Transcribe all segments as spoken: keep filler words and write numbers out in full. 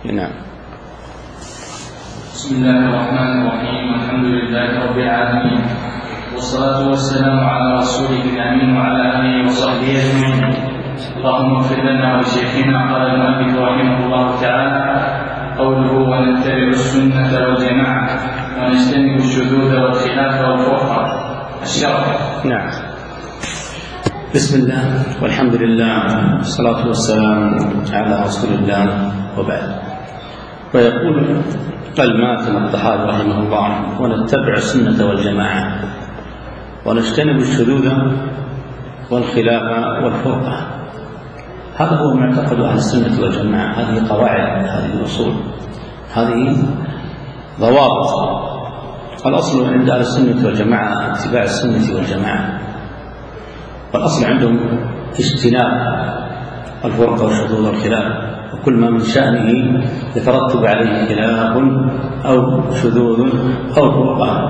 نعم. بسم الله الرحمن الرحيم. الحمد لله رب العالمين، والصلاة والسلام على رسوله الأمين وعلى آله وصحبه أجمعين. اللهم اغفر لنا ولشيخنا. قال المؤلف رحمه الله تعالى: قوله ونتبع السنة والجماعة ونجتنب الشذوذ والخلاف والفرقة. الشرح. نعم. بسم الله والحمد لله والصلاة والسلام على رسول الله، وبعد. ويقول الماتن الطحاوي رحمه الله: ونتبع السنة والجماعة ونجتنب الشذوذ والخلاف والفرقة. هذا هو معتقد أهل السنة والجماعة. هذه قواعد، هذه الأصول، هذه ضوابط. الأصل عند أهل السنة والجماعة اتباع السنة والجماعة، والأصل عندهم اجتناب الفرقة والشذوذ والخلاف، وكل ما من شأنه يترتب عليه خلاف أو شذوذ أو فرقة.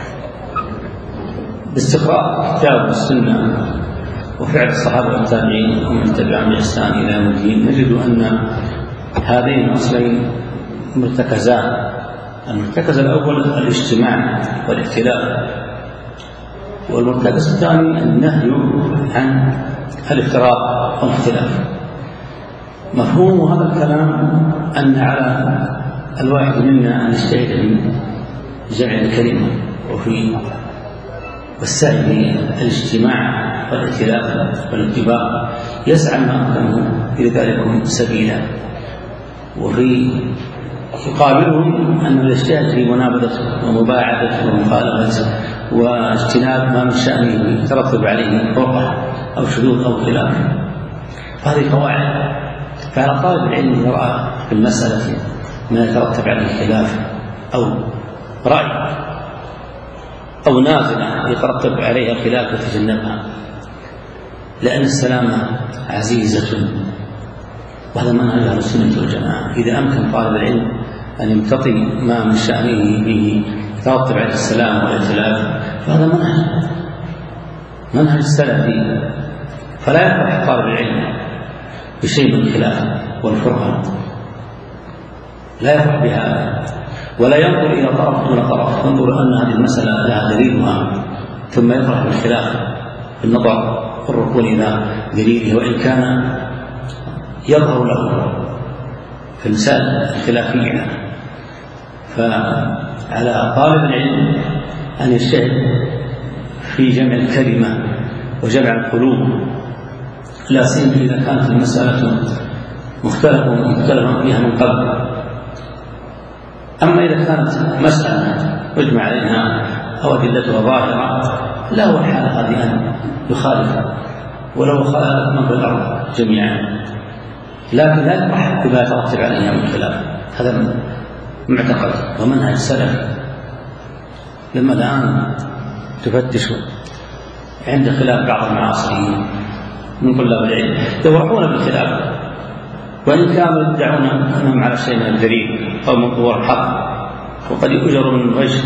باستقراء كتاب السنة وفعل الصحابة والتابعين ومن تبعهم بإحسان إلى يوم الدين نجد أن هذين الأصلين مرتكزان. المرتكز الأول الاجتماع والائتلاف، والمرتكز الثاني النهي عن الافتراق والاختلاف. مفهوم هذا الكلام أن على الواحد منا أن يجتهد في جمع الكلمة وفي والسعي في الاجتماع والائتلاف والاتباع، يسعى ما أمكنه إلى ذلك سبيلا. وفي يقابلهم أنه يجتهد في منابذة ومباعدة ومخالفة واجتناب ما من شأنه يترتب عليه فرقة أو شذوذ أو خلاف. هذه قواعد. فعلى طالب العلم يرى في المسألة ما يترتب عليه خلاف أو رأي أو نازلة يترتب عليها خلاف وتجنبها، لأن السلامة عزيزة، وهذا منهج أهل السنة والجماعة. إذا أمكن طالب العلم أن يمتطي ما من شأنه به يترتب عليه السلام والائتلاف، فهذا منهج منهج السلفي. فلا يفرح طالب العلم بشيء من الخلاف والفرقة، لا يفرح بهذا، ولا ينظر إلى طرف دون طرف، ينظر أن هذه المسألة لها دليلها ثم يفرح بالخلاف بالنظر والركون إلى دليله، وإن كان يظهر له في المسائل الخلافية. فعلى طالب العلم أن يجتهد في جمع الكلمة وجمع القلوب، لا سيما إذا كانت المسألة مختلفة مختلفة فيها من قبل. أما إذا كانت مسألة يجمع عليها أو أدلتها ظاهرة، لا هو الحال هذه أن يخالف ولو خالف من في الأرض جميعا، لكن لا يفرح بما يترتب عليها من خلاف. هذا معتقد ومنهج السلف. لما الآن تفتشوا عند خلاف بعض المعاصرين من طلاب العلم يفرحون بالخلاف، وإن كانوا يدعون أنهم على شيء من الدليل أو من قوى الحق، وقد يؤجر من وجه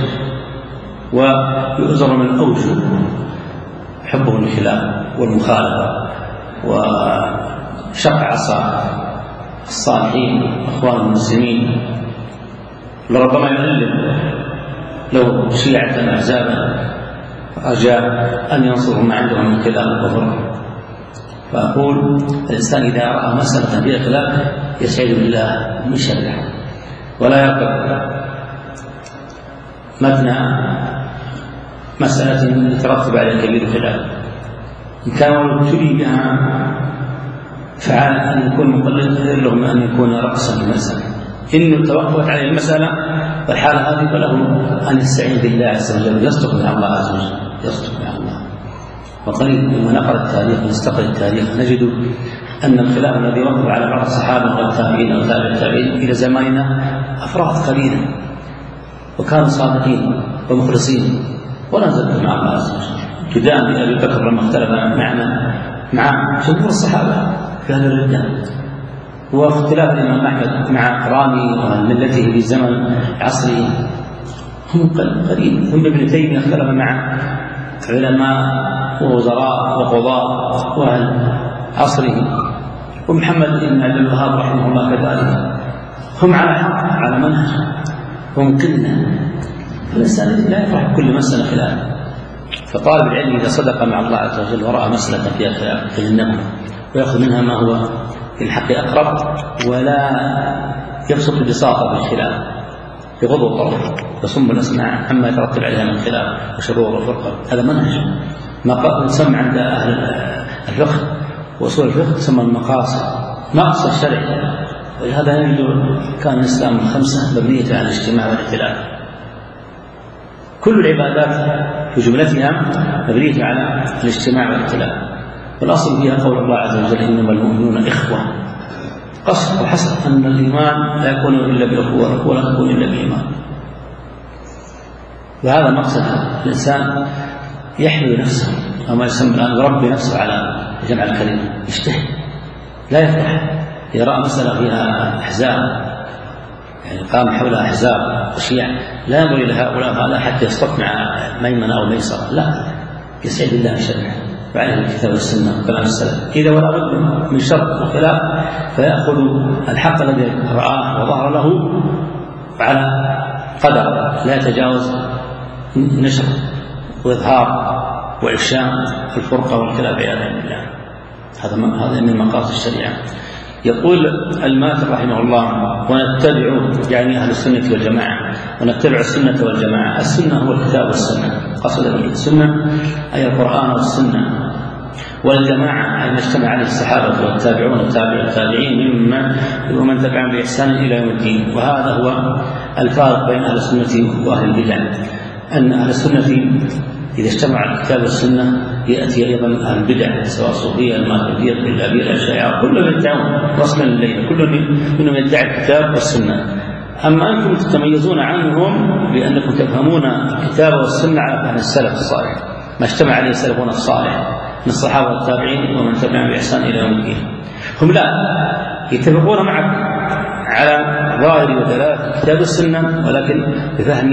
ويؤجر من أوجه حبه الخلاف والمخالفة وشق عصا الصالحين أخوان المسلمين. لربما يؤلم لو شيعة أحزابا رجاء أن ينصروا ما عندهم من خلاف وفرق. فأقول الإنسان إذا رأى مسألة فيها خلاف يسعد بالله من شرها، ولا يقبل متن مسألة يترتب على كبير خلاف. إن كانوا ابتلي بها فعال أن يكون مقلد خير له من أن يكون رأسا المسألة. إن توقفت عليه المسألة والحالة هذه فله أن يستعين بالله عز وجل، يصدق مع الله عز وجل، يصدق مع الله. وقريب لما نقرأ التاريخ ونستقرأ التاريخ نجد أن الخلاف الذي وقع على بعض الصحابة والتابعين أو تابع التابعين إلى زماننا أفراد قليلا، وكانوا صادقين ومخلصين، ولا زلت مع الله عز وجل. جدام بأبي بكر لما اختلف معنا مع جمهور الصحابة في هذا الردة، واختلاف الإمام أحمد مع رامي وملته في زمن عصره هم قليل. ثم ابن تيمية اختلف مع علماء ووزراء وقضاء وأهل عصره، ومحمد بن عبد الوهاب رحمه الله كذلك. هم على حق، على منهج، هم قلة. فالإنسان لا يفرح بكل مسألة خلاف. فطالب العلم إذا صدق مع الله عز وجل ورأى مسألة فيها خلاف فإنه ويأخذ منها ما هو في الحق أقرب، ولا يبسط بساطة بالخلاف بغض الطرف يصم الأسماع عما يترتب عليها من خلاف وشرور وفرقة. هذا منهج ما يسمى عند أهل الفقه وأصول الفقه يسمى المقاصد، مقصد شرعي. ولهذا يجد كان الإسلام الخمسة مبنية على الاجتماع والائتلاف. كل العبادات في جملتها مبنية على الاجتماع والائتلاف، والأصل فيها قول الله عز وجل إنما المؤمنون إخوة. قصد وحسب أن الإيمان لا يكون إلا بأخوة، الأخوة لا تكون إلا بإيمان. وهذا مقصد الإنسان يحمل نفسه أو ما يسمى الآن يربي نفسه على جمع الكلمة، يجتهد لا يفرح إذا رأى مسألة فيها أحزاب، يعني قام حولها أحزاب وشيع، لا ينظر إلى هؤلاء هذا حتى يصطف مع ميمنة أو ميسرة، لا، يسعد الله شرعه وعليه الكتاب والسنة وكلام السلف. إذا ولا بد من شر وخلاف فيأخذ الحق الذي رآه وظهر له على قدر لا يتجاوز نشر وإظهار وإفشاء الفرقة والخلاف عياذا بالله. هذا هذا من مقاصد الشريعة. يقول الماتر رحمه الله: ونتبع يعني أهل السنة والجماعة، ونتبع السنة والجماعة. السنة هو الكتاب والسنة، قصد السنة أي القرآن والسنة، والجماعة أي ما اجتمع عليه الصحابة والتابعون والتابع التابعين ممن ومن تبعهم بإحسان إلى يوم الدين. وهذا هو الفارق بين أهل السنة وأهل البدع، أن أهل السنة إذا اجتمع الكتاب والسنة يأتي أيضا أهل البدع سواء الصوفية الماتريدية الكلابية الأشاعرة، كلهم يدعون رسما الليل، كل منهم يدعي الكتاب والسنة. أما أنتم تتميزون عنهم بأنكم تفهمون الكتاب والسنة على فهم السلف الصالح، ما اجتمع عليه السلفون الصالح من الصحابة والتابعين ومن تبعهم بإحسان إلى يوم الدين. هم لا يتفقون معك على ظاهر ودلالة الكتاب والسنة، ولكن بفهم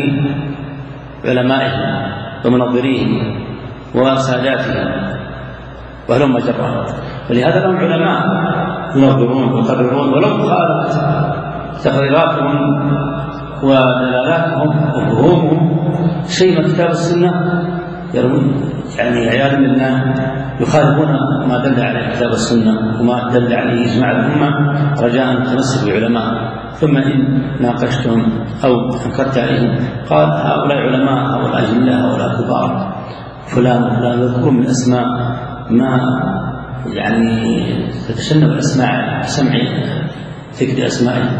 علمائهم ومنظريهم وساداتهم وهلم جرا. ولهذا لهم علماء ينظرون ويقررون، ولو خالت تقريراتهم ودلالاتهم وفهومهم شيء من كتاب السنة يرون يعني عياذا بالله يخالفون ما دل عليه الكتاب والسنة وما دل عليه إجماع الأمة، رجاء التمسك بالعلماء. ثم إن ناقشتهم أو أنكرت عليهم قال هؤلاء علماء، هؤلاء أجلاء، هؤلاء كبار، فلان وفلان، يذكر من أسماء ما يعني تتشنب الأسماء سمع ذكر أسمائهم.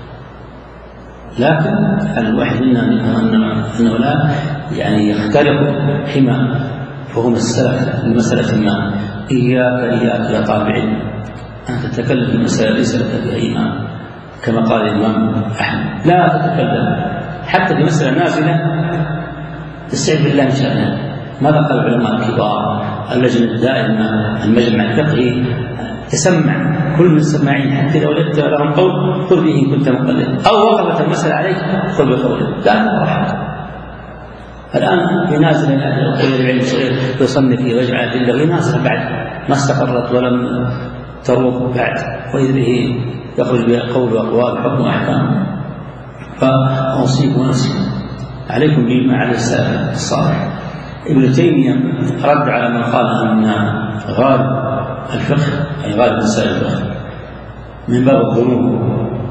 لكن الواحد منا أنه لا يعني يخترق حمى فهم السلف لمسألة ما. إياك إياك يا طالب علم أن تتكلم في مسألة ليس لك فيها إيمان، كما قال الإمام أحمد: لا تتكلم حتى في مسألة نازلة تستعد بالله من شأنها. ماذا قال العلماء الكبار؟ اللجنة الدائمة، المجمع الفقهي، تسمع كل من السماعين حتى لو وجدت لهم قول خذ به إن كنت مقلد، أو وقفت المسألة عليك خذ بقوله، لا تفرح. الآن ينازل يقول العلم صغير يصنف فيه ويجعل أدلة، وينازل بعد ما استقرت ولم تروق بعد، وإذ به يخرج بها قول وأقوال حكم وأحكام. فأوصيكم ونفسكم عليكم بما عليه السلف الصالح. ابن تيمية رد على من قال أن غالب الفقه أي غالب مسائل الفقه من باب الظنون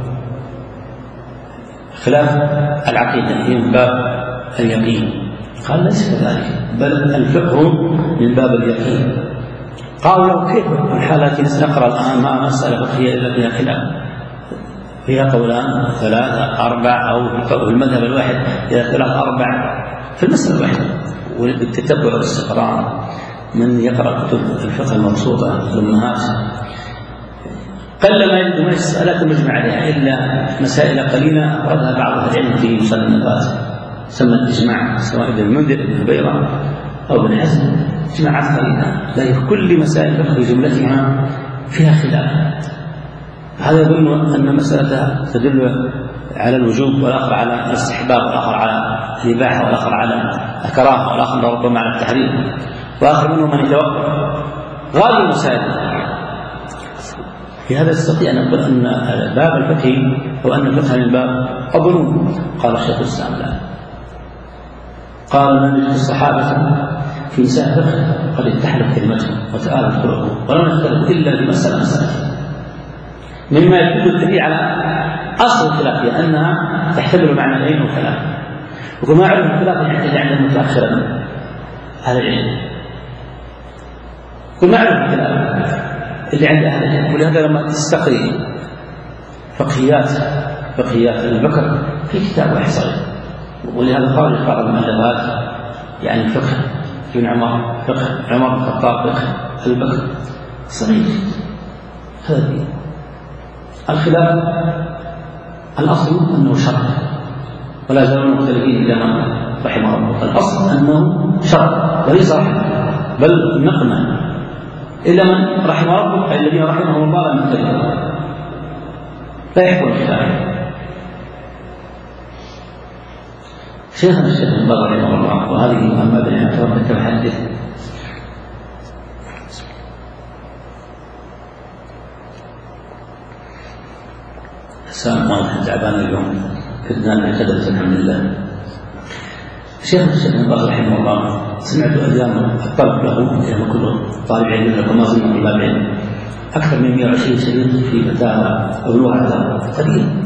خلاف العقيدة هي من باب اليقين. قال ليس كذلك، بل الفقه من باب اليقين. قالوا له كيف الحالات نقرأ الآن ما مسألة فقهية إلا فيها خلاف، فيها قولان ثلاثة أربع، أو في المذهب الواحد إلى ثلاث أربع في المسألة الواحدة. وبالتتبع والاستقراء من يقرأ كتب الفقه المبسوطة الأمهات قل ما يجد مسألة مجمع عليها إلا مسائل قليلة أفردها بعض أهل العلم في مصنفات سمى الإجماع، سواء ابن المنذر ابن البيضاء أو ابن حزم، إجماعات قليلة، لكن كل مسائل الفقه بجملتها فيها خلاف. هذا يظن أن مسألة تدل على الوجوب، والآخر على الاستحباب، والآخر على الإباحة، والآخر على الكراهة، والآخر ربما على التحريم، وآخر منهم من يتوقف. غالب المسائل في هذا استطيع أن أقول أن باب الفقه أو أن الفقه من باب الظنون. قال الشيخ الإسلام لا، قال ما نجد الصحابة في نساء فقه قد اتحدت كلمتهم وتآلت طرقهم ولم نختلف إلا بمسألة مسألة، مما يدل الدليل على أصل الخلاف أنها تحتمل معنيين وثلاثة، وكما علم الخلاف يعتدي عند المتأخرة أهل العلم، وما علم الخلاف اللي عند أهل العلم. ولهذا لما تستقري فقهيات فقهيات البكر في كتاب واحد صغير، ولهذا خارج بعض المؤلفات يعني فقه ابن عمر، فقه عمر بن الخطاب، فقه البكر صغير. هذا الخلاف الأصل أنه شر، ولا زالوا مختلفين إلا من رحمه الله. الأصل أنه شر وليس رحمه، بل نقمة إلا من رحم ربه، الذين رحمهم الله لم يختلفوا لا يحكم الخلاف. شيخنا الشيخ بن باز رحمه الله، وهذه أما بالحكم كمحدث السلام واضح تعبان اليوم كنا نعتذر الحمد لله. شيخنا الشيخ بن باز رحمه الله سمعت أيام الطلب له لما كل طالب علم لكم ما زلنا طلاب علم أكثر من مئة وعشرين شريط في فتاوى أبلوغ هذا قليل،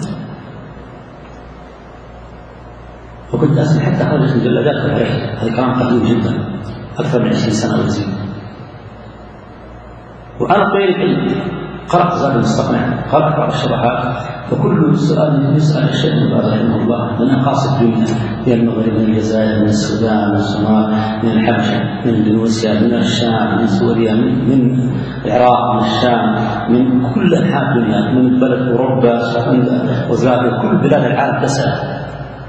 وكنت أسمع حتى خرجت مجلدات الرحلة، هذا كلام قديم جدا أكثر من عشرين سنة وزيد. وأنا طويل العلم قرأت زاد المستقنع، قرأت بعض الشرحات، وكل سؤال يسأل الشيخ بن باز رحمه الله من أقاصي الدنيا، من المغرب، من الجزائر، من السودان، من الصومال، من الحبشة، من اندونيسيا، من الشام، من سوريا، من, من العراق، من الشام، من كل أنحاء الدنيا، من بلد أوروبا وزارة كل بلاد العالم تسأل.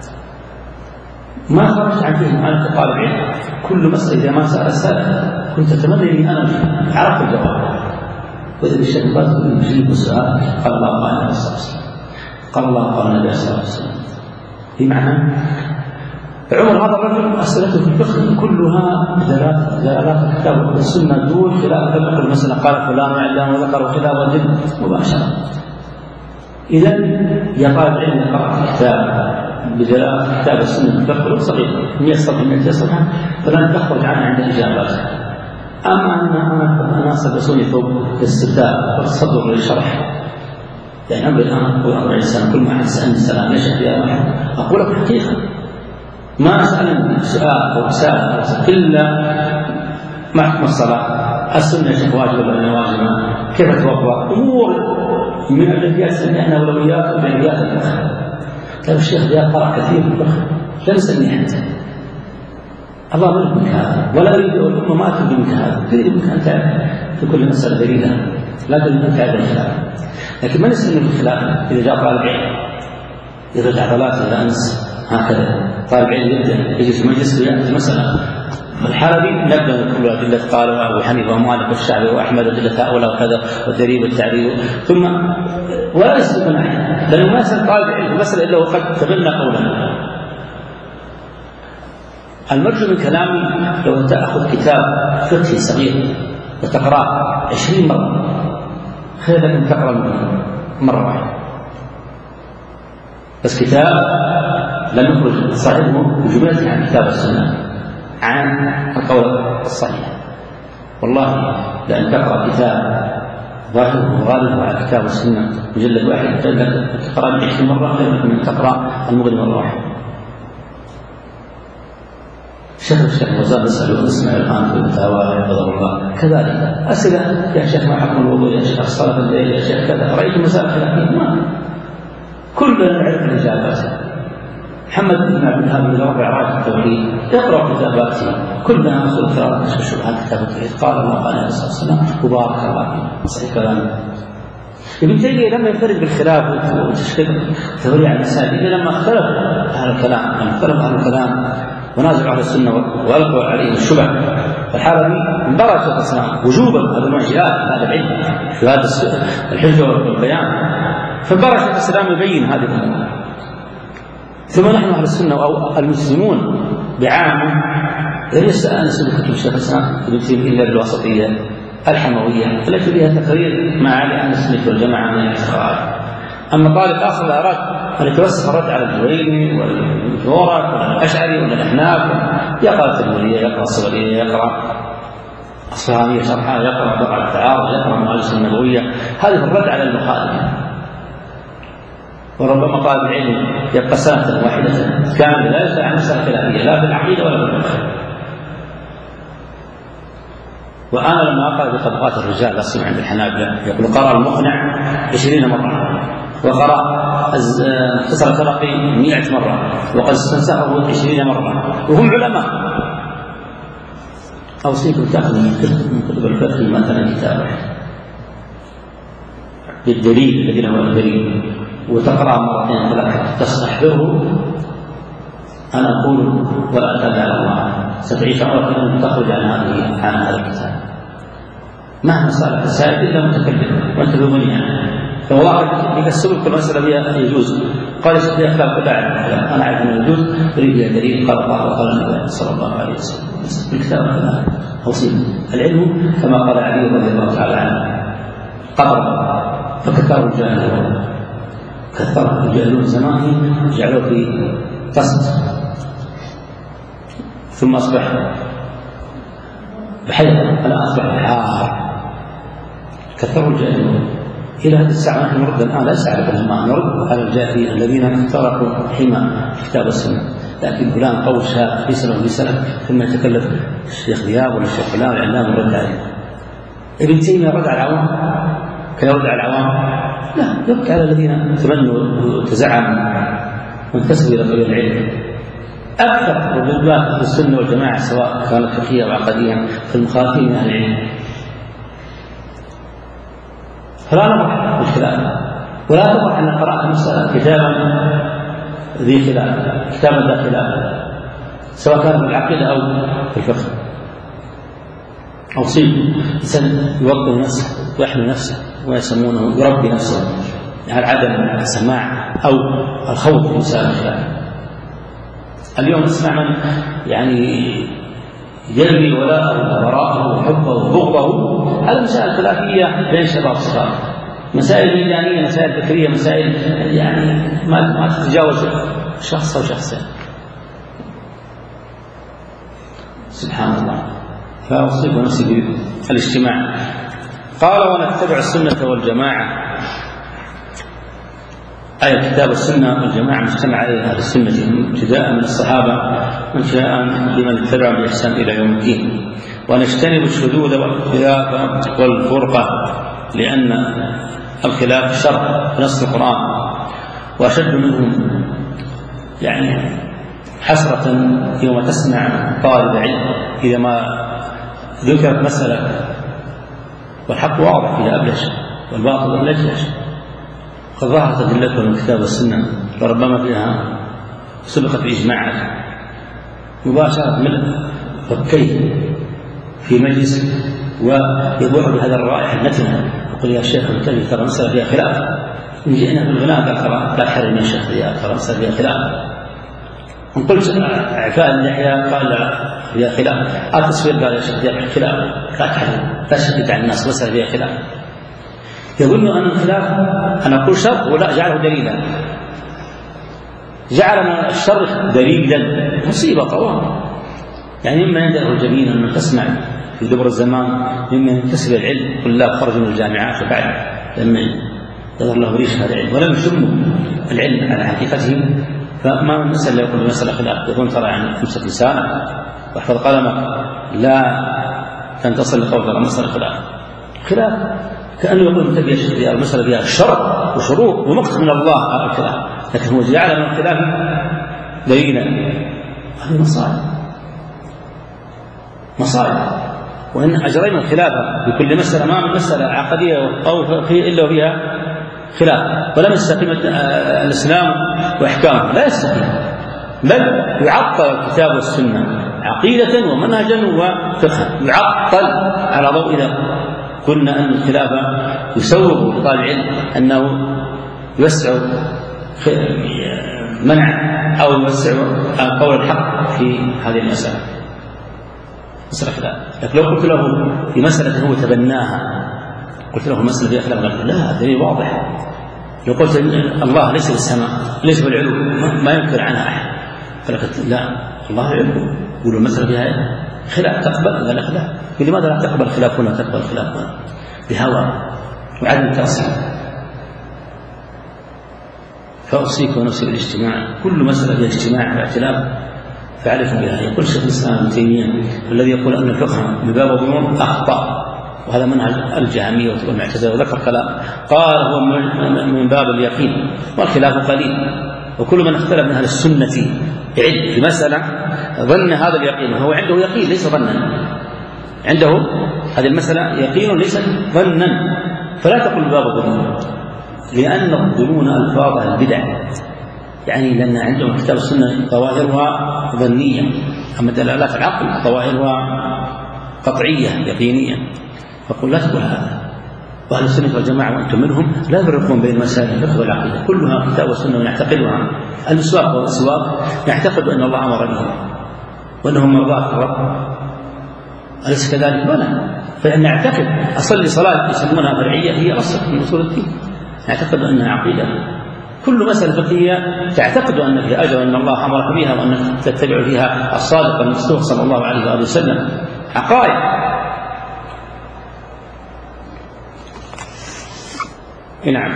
ما خرجت عن فهم أنا كطالب علم، كل مسألة إذا ما سأل سأل كنت أتمنى أني أنا عرفت الجواب. وإذا الشيخ بن باز يجيب السؤال قال الله قال النبي صلى الله عليه وسلم، قال الله قال النبي صلى الله عليه وسلم. بمعنى عمر هذا الرجل أسئلته في الفقه كلها دلالات الكتاب والسنة دون خلاف الفقه. المسألة قال فلان وعلان وذكر وخلاف وجد مباشرة. إذا يا طالب علم يقرأ الكتاب بدلالات الكتاب والسنة الفقه صغير مئة صفحة مئتين صفحة فلن تخرج عنها عند الإجابات. أما أن أنا سبسوني فوق الاستفتاء والتصدر للشرح، يعني عمري الآن أقول أربعين سنة، كل ما أحد سألني السلام ليش يا واحد أقول لك حقيقة ما سألني سؤال أو رسالة إلا ما حكم الصلاة، السنة شيخ واجب ولا واجبة، كيف أتوضأ، أمور من الأدبيات سمي إحنا أولويات وبعديات الفقه. كان الشيخ ذا قرأ كثير في الفقه لا نسألني حتى الله ما يريد منك هذا، ولا يريد الأمة ما تريد منك هذا، تريد منك أن تعرف في كل مسألة دليلها، لا تريد أن تعرف الخلاف. لكن ما نسألني في الخلاف إذا جاء طالب علم يرد عضلات إلى أنس هكذا، طالب علم يبدأ يجلس في مجلس ويأتي مسألة الحالة دي نبدأ نقول أدلة قال أبو حنيفة ومالك والشعبي وأحمد أدلة هؤلاء وكذا والدليل والتعليل، ثم ولا يسلك من أحد لأنه ما يسأل طالب علم المسألة إلا وقد تبنى قولا. المرجو من كلامي لو تأخذ كتاب فقهي صغير وتقرأ عشرين مرة خير أن تقرأ مرة واحدة، بس كتاب لم يخرج صاحبه بجملته عن كتاب السنة عن القول الصحيح. والله لأن تقرأ كتاب ظاهره وغالبه على كتاب السنة مجلد واحد تقرأ عشرين مرة خير من تقرأ المغني مرة واحدة. شيخ الشيخ وزاد يسأل اسمع الآن في الفتاوى حفظه الله كذلك أسئلة يا شيخ ما حكم الوضوء، يا شيخ الصلاة الليل، يا شيخ كذا، رأيت مسائل خلافية ما كلنا نعرف الإجابات. محمد بن عبد الوهاب بن ربيع راجل التوحيد يقرأ كتاباته كلها أصول الثلاثة كشف الشبهات كتاب التوحيد قال الله قال عليه الصلاة والسلام وبارك الله فيه صحيح كلامه. ابن تيمية لما ينفرد بالخلاف وتشكيل ثوري على المسائل إذا لما اختلف أهل الكلام لما اختلف أهل الكلام ونازع أهل السنة وألقوا عليهم الشبه الحالة دي انبرع شيخ الإسلام وجوبا هذا معجزات هذا العلم في هذا الحجة والبيان، فانبرع شيخ الإسلام يبين هذه الأمور. ثم نحن أهل السنة أو المسلمون بعامة لم يسأل أنس بكتب شيخ الإسلام ابن تيمية إلا بالوسطية الحموية التي فيها تقرير ما عليه أهل السنة والجماعة من الاعتقاد. أما طالب آخر أراد أن يتوسع الرد على الجويني والجورك والأشعري والأحناف، يقرأ التدمرية، يقرأ الصبرية، يقرأ الصهامية شرحها، يقرأ بقعة التعارض، يقرأ المؤلفة النبوية، هذه الرد على المخالف. وربما طالب العلم يبقى سنة واحدة كاملة لا يسأل عن مسألة خلافية لا في العقيدة ولا في الفقه. وأنا لما أقرأ بطبقات الرجال أصلا عند الحنابلة يقول قرأ المقنع عشرين مرة، وقرأ مختصر الترقي مئة مرة، وقد استنسخه عشرين مرة، وهم علماء. أوصيكم تأخذ من كتب الفقه مثلا كتابا بالدليل الذي هو الدليل وتقرأ مرتين ثلاثة تستحضره. أنا أقول ولا أتبع الله ستعيش عمرك أن تخرج عن هذه عن هذا الكتاب مهما صار السائل إلا متكلم وأنت بمني عنه. فواحد يكسبك المسألة بها يجوز، قال يستطيع أخلاق كلها عنه، أنا أعرف أنه يجوز يريد بها دليل قال الله وقال النبي صلى الله عليه وسلم بالكتاب كلها توصيل. العلم كما قال علي رضي الله تعالى عنه قدر فكثروا الجاهلون، كثروا الجاهلون زمانه جعلوا في قصد ثم أصبح بحيث أنا أصبح بحار. كثروا الجاهلون إلى هذه الساعة. نحن نرد الآن ليس على العلماء، نرد على الجاهلين الذين تركوا حمى كتاب السنة. لكن فلان قول شاء في سنة وفي سنة ثم يتكلف الشيخ ذياب ولا الشيخ فلان العلام ورد عليه. ابن تيمية رد على العوام كان يرد على العوام؟ لا، يبكي على الذين تمنوا وتزعموا وانتسبوا إلى طريق العلم. أكثر ردودات في السنة والجماعة سواء كانت فقهية أو عقدية في المخالفين من أهل العلم. فلا نطرح الخلاف ولا تطرح أن قرأت مسألة كتابا ذي خلاف كتابا ذا خلاف سواء كان في العقيدة أو في الفقه. أوصيب إنسان يوضب نفسه ويحمي نفسه ويسمونه يربي نفسه على عدم السماع أو الخوض في مسائل الخلاف. اليوم نسمع من يعني يلغي ولاءه وبراءه وحبه وبغضه على مسائل خلافية بين شباب الصغار، مسائل ميدانية، مسائل فكرية، مسائل يعني ما ما تتجاوز شخص أو شخصين. سبحان الله. فأصيب نفسي بالاجتماع. قال ونتبع السنة والجماعة، أي الكتاب والسنة والجماعة مجتمع عليه أهل السنة ابتداء من الصحابة وانتهاء بمن اتبع بإحسان إلى يوم الدين. ونجتنب الشذوذ والاختلاف والفرقة لأن الخلاف شر في نص القرآن، وأشد منهم يعني حسرة يوم تسمع طالب علم إذا ما ذكرت مسألة والحق واضح فيها أبلج والباطل أبلج قد ظهرت أدلتها من الكتاب والسنة وربما فيها سبقت بإجماعات مباشرة من فكيه في مجلس ويبوح بهذا الرائحة النتنة يقول يا شيخ الكلمة ترى مسألة فيها خلاف، إن جئنا بالغناء قال ترى لا تحرم يا شيخ ترى مسألة فيها خلاف. إن قلت إعفاء اللحية قال لا فيها خلاف، التصوير قال يا شيخ فيها خلاف، لا تحرم لا تشدد على الناس مسألة فيها خلاف. يظن أن الخلاف أنا أقول شر ولا جعله دليلا، جعل الشر دليلا مصيبة طوال. يعني مما يندره الجبين أن تسمع في دبر الزمان مما ينتسب العلم قل لا خرج من الجامعات وبعد لما يظهر له ريش هذا العلم ولم يشموا العلم على حقيقته، فما من مسألة يقول مسألة خلاف يقول ترى يعني امسك لسانك واحفظ قلمك لا تنتصر لقول ترى مسألة خلاف. خلاف كأنه يقول انتبه يا المسألة فيها شر وشروط ومقت من الله الكلام، لكن هو جعل من الخلاف دليلا. هذه مصائب مصائب. وإن أجرينا الخلافة بكل مسألة ما من مسألة عقدية أو فيه إلا وفيها خلاف ولم يستقيم الإسلام وإحكامه، لا يستقيم بل يعطل الكتاب والسنة عقيدة ومنهجا وفقها، يعطل على ضوء إذا قلنا أن الخلافة يسوغ لطالب العلم أنه يوسع منع أو يوسع قول الحق في هذه المسألة. مسألة خلاف. لكن لو قلت له في مسألة هو تبناها، قلت له مسألة فيها خلاف، قال لا دليل واضح. لو قلت الله ليس بالسماء ليس بالعلو ما ينكر عنها أحد، فلقلت لا الله علو، يقولوا المسألة فيها خلاف تقبل، قال خلاف، لماذا لا تقبل خلاف هنا تقبل خلاف هنا؟ بهوى وعدم تأصيل. فأوصيك ونفسي بالاجتماع، كل مسألة فيها اجتماع واختلاف فاعرفوا بها. يقول شيخ الإسلام ابن تيمية الذي يقول أن الفقه من باب الظنون أخطأ، وهذا منهج الجهمية والمعتزلة، وذكر كلام قال هو من باب اليقين والخلاف قليل، وكل من اختلف من أهل السنة بعلم في مسألة ظن هذا اليقين وهو عنده يقين ليس ظنا، عنده هذه المسألة يقين ليس ظنا، فلا تقل باب الظنون، لأن الظنون ألفاظ البدع، يعني لأن عندهم كتاب السنة ظواهرها ظنية، أما دلالات العقل ظواهرها قطعية يقينية، فقل لا تقول هذا. وأهل السنة والجماعة وأنتم منهم لا يفرقون بين مسائل الفقه والعقيدة، كلها كتاب السنة ونعتقدها. المسواك والسواك نعتقد أن الله أمر به وأنه مرضاة الرب، أليس كذلك؟ ولا فإن نعتقد أصلي صلاة يسمونها فرعية هي أصل من أصول الدين، نعتقد أنها عقيدة. كل مسألة فقهية تعتقد أن فيها أجر، أن الله أمرك بها، وأنك تتبع فيها الصادق المصدوق صلى الله عليه وآله وسلم، عقائد. نعم.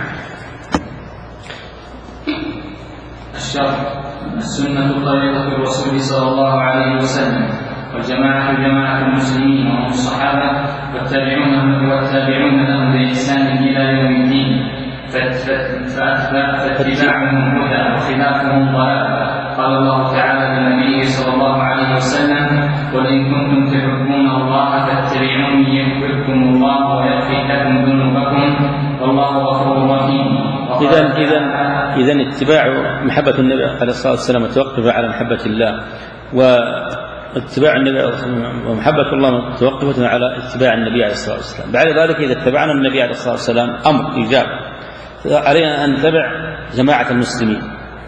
الشرح: السنة طريقة الرسول صلى الله عليه وسلم، والجماعة جماعة المسلمين وهم الصحابة والتابعون والتابعون لهم بإحسان إلى يوم الدين، فاتباعهم هدى وخلافهم ضلال. قال الله تعالى للنبي صلى الله عليه وسلم: قل إن كنتم تحبون الله فاتبعوني يحببكم الله ويغفر لكم ذنوبكم والله غفور رحيم. إذن إذن إذن اتباع محبة النبي عليه الصلاة والسلام متوقف على محبة الله، واتباع النبي ومحبة الله متوقفة على اتباع النبي عليه الصلاة والسلام. بعد ذلك إذا اتبعنا النبي عليه الصلاة والسلام أمر إيجاب، علينا أن نتبع جماعة المسلمين.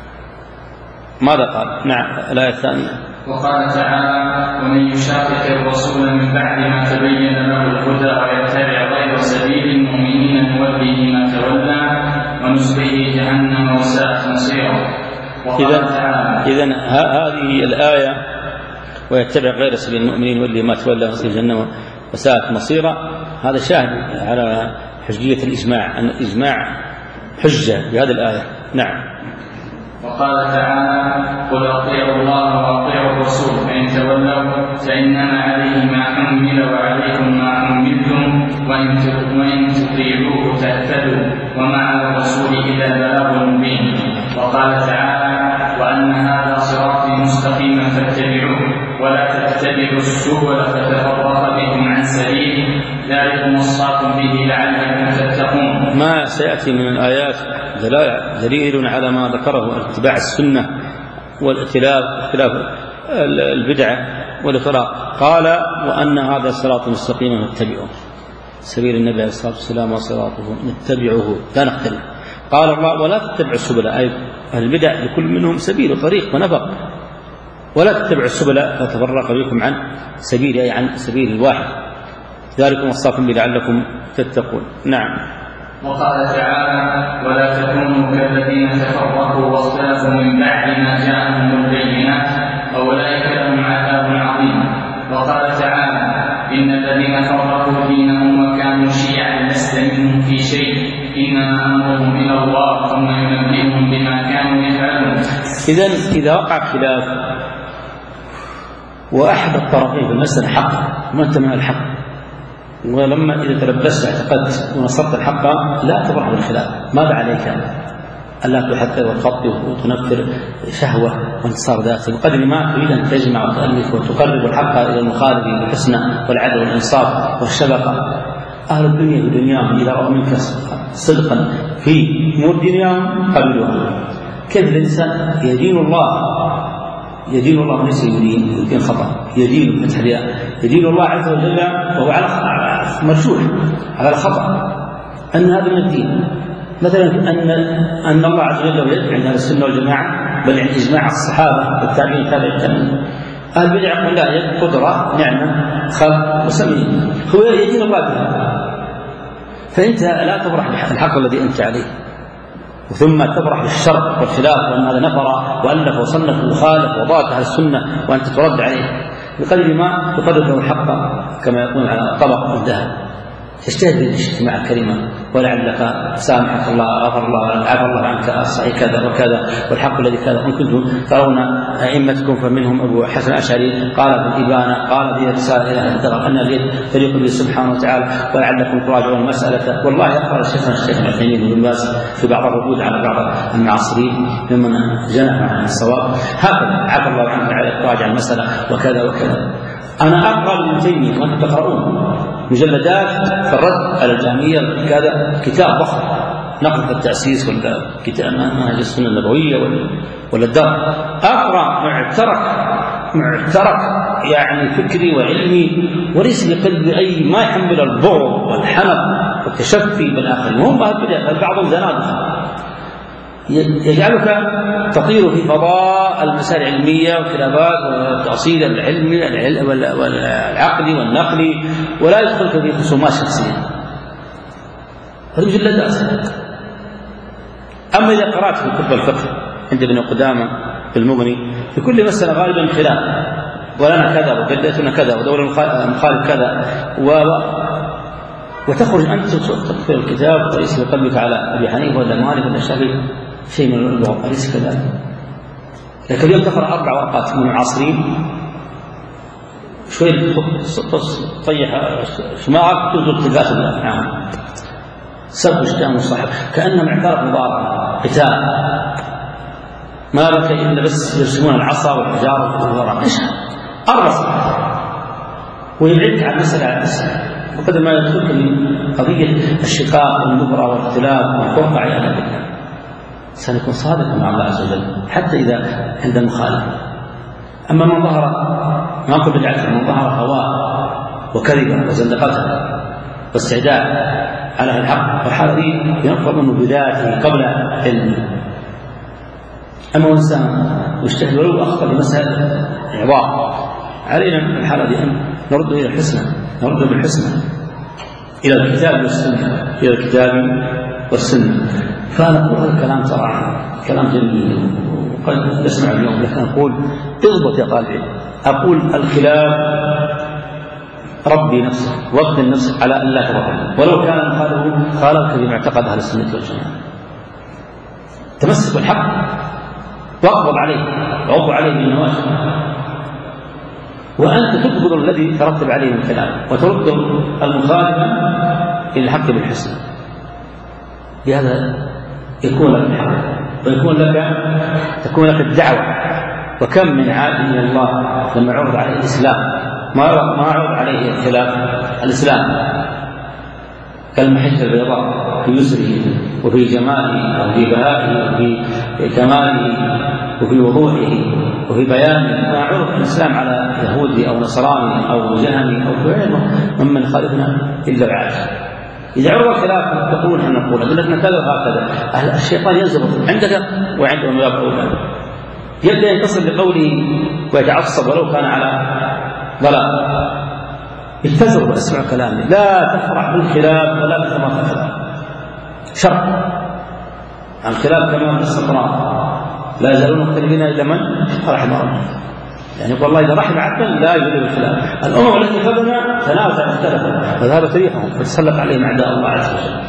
ماذا قال؟ نعم الآية الثانية: وقال تعالى: ومن يشاقق الرسول من بعد ما تبين له الهدى ويتبع غير سبيل المؤمنين نوله ما تولى ونصله جهنم وساءت مصيره. إذن إذن هذه الآية ويتبع غير سبيل المؤمنين نوله ما تولى ونصله جهنم وساءت مصيره، هذا شاهد على حجية الإجماع، أن الإجماع حجة بهذه الآية. نعم. وقال تعالى: قل أطيعوا الله وأطيعوا الرسول فإن تولوا فإنما عليه ما حمل وعليكم ما حملتم وإن تطيعوه تهتدوا وما على الرسول إلا البلاغ المبين. وقال تعالى: وأن هذا صراطي مستقيما فاتبعوه ولا تتبعوا السبل فتفرق بكم عن سبيله ذلكم وصاكم به لعلكم تتقون. ما سيأتي من الآيات دليل على ما ذكره اتباع السنة والائتلاف واختلاف البدعة والاختلاط. قال: وأن هذا صراط مستقيما فاتبعوه، سبيل النبي عليه الصلاة والسلام وصراطه نتبعه لا نختلف. قال الله: ولا تتبعوا السبل، أي البدع لكل منهم سبيل وطريق ونفق، ولا تتبعوا السبل فتفرق بكم عن سبيل، أي عن سبيل الواحد، ذلكم وصاكم به لعلكم تتقون. نعم. وقال تعالى: ولا تكونوا كالذين تفرقوا واختلفوا من بعد ما جاءهم البينات أولئك لهم عذاب عظيم. وقال تعالى: إن الذين فرقوا دينهم وكانوا شيعا لست منهم في شيء إنما أمرهم إلى الله ثم ينبئهم بما كانوا يفعلون. إذن إذا وقع خلاف وأحد الطرفين في المسألة حق وما انتمى الحق، ولما إذا تلبست اعتقدت ونصرت الحق لا تبرح بالخلاف، ماذا عليك؟ ألا تحذر وتخطي وتنفر شهوة وانتصار ذاتي، بقدر ما تريد أن تجمع وتؤلف وتقرب الحق إلى المخالف بالحسنى والعدل والإنصاف والشبقة. أهل الدنيا بدنياهم إذا رأوا منك صدقا في أمور دنياهم قبلوها. كيف الإنسان يدين الله يدين الله ليس يدين يدين خطأ، يدين فتح الياء، يدين الله عز وجل وهو على مرجوح على الخطأ، أن هذا من الدين. مثلا أن أن الله عز وجل يدعي عند السنة والجماعة بل عند إجماع الصحابة والتابعين تابع التابعين أهل البدع يقول لا، يد قدرة نعمة خلق وسمي، هو يدين الله بها. فأنت لا تفرح بالحق الذي أنت عليه، ثم تفرح بالشر والخلاف، وأن هذا نفر وألف وصنف وخالف وضاعت أهل السنة وأنت ترد عليه بقدر ما يقدر له الحق كما يكون على طبق الذهب. تجتهد بالاجتماع الكلمة، ولعلك سامحك الله، غفر الله، عفى الله عنك، الصحيح كذا وكذا والحق الذي كذا. إن كنتم ترون أئمتكم فمنهم أبو حسن الأشعري قال في الإبانة، قال في رسالة إلى الدرر أن اليد فريق به سبحانه وتعالى، ولعلكم تراجعون المسألة. والله أقرأ الشيخ الشيخ العثيمين وابن باز في بعض الردود على بعض المعاصرين ممن جنح عن الصواب هكذا، عفى الله عنك، عليك تراجع المسألة وكذا وكذا. أنا أقرأ ابن تيمية وأنتم تقرؤون مجلدات في الرد على الجهمية كذا، كتاب ضخم نقد التأسيس ولا كتاب منهج السنة النبوية ولا ولا الدرر. أقرأ معترك معترك يعني فكري وعلمي، وليس بقلبي أي ما يحمل البغض والحنق والتشفي بالآخرين. هم بل بعضهم زنادقة يجعلك تطير في فضاء المسائل العلمية والخلافات والتأصيل العلمي والعقلي والنقلي، ولا يدخلك في خصومات شخصية. هذه مجلدات. أما إذا قرأت في كتب الفقه عند ابن قدامة في المغني في كل مسألة غالبا خلاف، ولنا كذا وجدتنا كذا ودور المخالف كذا، و وتخرج أنت تقرأ الكتاب وليس بقلبك على أبي حنيفة ولا مالك ولا الشافعي شيء من اللغة، أليس كذلك؟ لكن اليوم تقرأ أربع ورقات من المعاصرين، شوي تطيح شماغك تنزل تلقاس الأفعام، سب وشتام وصاحب كأنهم اعترف مضاربة قتال، ما بك إلا بس يرسمون العصا والحجارة والورق. إيش أربع ويبعدك عن مسألة عن مسألة، وقدر ما يدخلك من قضية الشقاق والنفرة والاختلاف والفرقة عياذا بالله. سنكون صادقا مع الله عز وجل حتى إذا عند المخالف. أما من ظهر ما نقول بدعته، من ظهر هواه وكذبه وزندقته واستعداء على الحق، والحالة ينفر منه بذاته قبل علمه. أما الإنسان يجتهد ولو أخطأ بمسألة إعضاء، علينا في الحالة دي أن نرد إلى الحسنى، نرد بالحسنى إلى الكتاب والسنة، إلى الكتاب والسنة. فأنا أقول هذا الكلام ترى كلام جميل وقد نسمع اليوم، لكن أقول اضبط يا طالب. أقول الخلاف ربي نفسك وقت نفسك على أن لا تبطل، ولو كان مخالفه خالفك بمعتقد أهل السنة والجماعة. تمسك بالحق واقبض عليه وعض عليه بالنواجذ، وأنت تقبض الذي ترتب عليه من كلام وترد المخالف إلى الحق بالحسن. بهذا يكون لك الحق ويكون لك تكون لك الدعوة. وكم من عابد من الله لما عرض عليه الإسلام ما ما عرض عليه الخلاف الإسلام كالمحجة البيضاء في يسره وفي جماله وفي بهائه وفي كماله وفي وضوحه وفي بيانه. ما عرض الإسلام على يهودي أو نصراني أو جهمي أو غيره ممن خالفنا إلا العاجز. إذا عرض الخلاف تقول أن نقول أننا كذا وهكذا، الشيطان ينزل عندك وعنده ما يبغى، يبدأ ينتصر لقوله ويتعصب ولو كان على ضلال. اتزروا واسمعوا كلامي، لا تفرح بالخلاف ولا بثما تفرح شر. الخلاف كما في السطران لا يزالون مختلفين إلا من رحم ربك. يعني والله إذا رحم عبدا لا يزال الخلاف. الأمم التي قبلنا تنازع واختلفوا وذهبت ريحهم فتسلط عليهم أعداء الله عز وجل.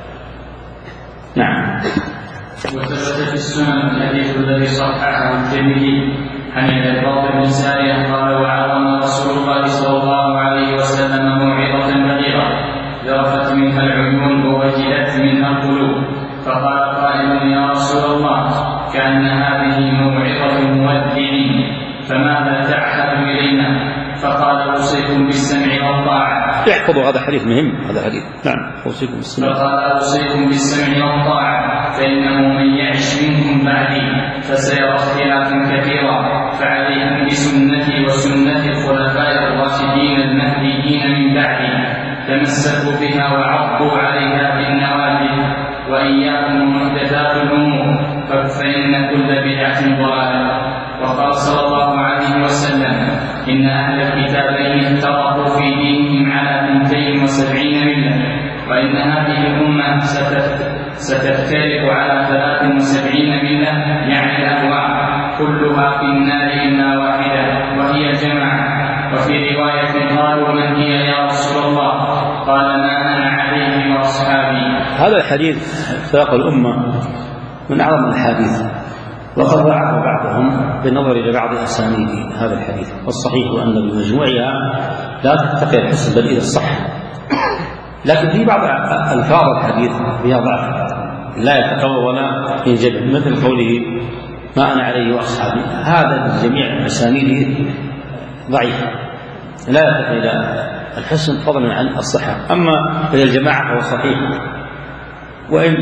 نعم. وثبت في السنن الحديث الذي صححه الترمذي عن العباد بن سارية قال: وعظنا رسول الله صلى الله عليه وسلم موعظة بليغة ذرفت منها العيون ووجلت منها القلوب، فقال قائل: يا رسول الله كأن هذه موعظة مودع، فماذا تعهد إلينا؟ فقال: أوصيكم بالسمع والطاعة. احفظوا هذا حديث مهم، هذا حديث. نعم. أوصيكم بالسمع. فقال: أوصيكم بالسمع والطاعة، فإنه من يعش منكم بعدي فسيرى اختلافا كثيرا، فعليكم بسنتي وسنة الخلفاء الراشدين المهديين من بعدي، تمسكوا بها وعضوا عليها بالنواجذ، وإياكم محدثات الأمور، فإن كل بدعة ضلالة. وقال صلى الله عليه عليه وسلم: إن أهل الكتابين افترقوا في دينهم على اثنتين وسبعين ملة، وإن هذه الأمة ستفترق على ثلاث وسبعين ملة، يعني الأنواع كلها في النار إلا واحدة وهي الجماعة. وفي رواية: قالوا: من هي يا رسول الله؟ قال: ما أنا عليه وأصحابي. هذا الحديث افتراق الأمة من أعظم الحديث، وقد ضعف بعضهم بالنظر إلى بعض أسانيد هذا الحديث، والصحيح أن بمجموعها لا تتقي الحسن بل إلى الصح، لكن في بعض ألفاظ الحديث فيها ضعف لا يتقوى ولا ينجبر، مثل قوله: ما أنا عليه وأصحابي. هذا جميع أسانيده ضعيف لا يتقي إلى الحسن فضلا عن الصحة. أما إلى الجماعة فهو صحيح، وإن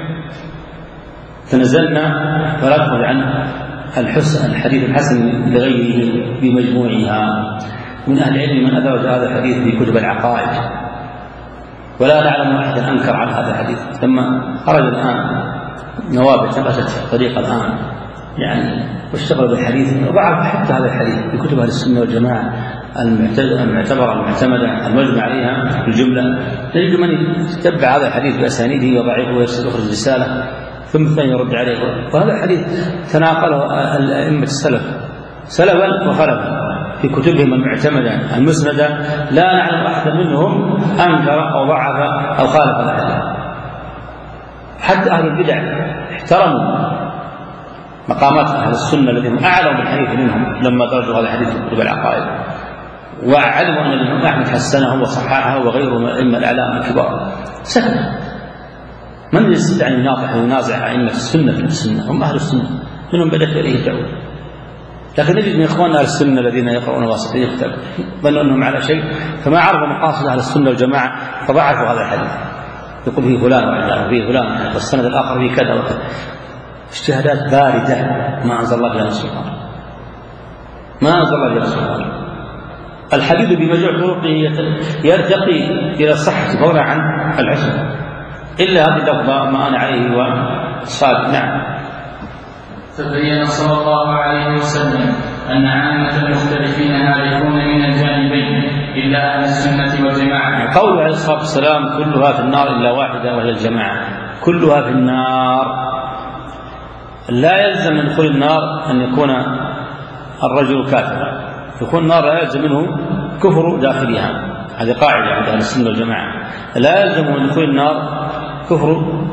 تنزلنا فلا تخرج عن الحسن الحديث الحسن لغيره بمجموعها. من أهل العلم من أدرج هذا الحديث في كتب العقائد، ولا نعلم أحدا أنكر على هذا الحديث. لما خرج الآن نواب ثبتت في الطريق الآن يعني واشتغلوا بالحديث، وضعف حتى هذا الحديث في كتب أهل السنة والجماعة المعتبرة المعتمدة المجمع عليها الجملة، نجد من يتبع هذا الحديث بأسانيده وضعيفه ويرسل يخرج رسالة ثم الثاني يرد عليه. وهذا الحديث تناقله الأئمة السلف سلفا وخلفا في كتبهم المعتمدة المسندة، لا نعلم أحدا منهم أنكر أو ضعف أو خالف هذا الحديث. حتى أهل البدع احترموا مقامات أهل السنة الذين أعلوا بالحديث منهم لما درجوا هذا الحديث في كتب العقائد، وعلموا أن الإمام أحمد حسنه وصححه وغيره من الأئمة الأعلام الكبار. سكت، من يستطيع أن يناطح وينازع أئمة السنة في السنة؟ هم أهل السنة، منهم بدأت إليه الدعوة. لكن نجد من إخواننا أهل السنة الذين يقرؤون واسطين الكتاب ظنوا أنهم على شيء، فما عرفوا مقاصد أهل السنة والجماعة فضعفوا هذا الحديث، يقول فيه فلان وعلان وفيه فلان والسند الآخر فيه كذا وكذا. اجتهادات باردة ما أنزل الله بها سلطان، ما أنزل الله بها سلطان. الحديث بمجموع طرقه يرتقي إلى الصحة فضلا عن الحسن، إلا هذه اللفظة ما أنا عليه وأصحابي. نعم. فبين صلى الله عليه وسلم أن عامة المختلفين هالكون من الجانبين إلا أهل السنة والجماعة. قوله عليه الصلاة والسلام: كلها في النار إلا واحدة وهي الجماعة. كلها في النار، لا يلزم من دخول النار أن يكون الرجل كافرا، يكون النار لا يلزم منه كفر داخلها، هذه قاعدة عند أهل السنة والجماعة، لا يلزم من دخول النار كفر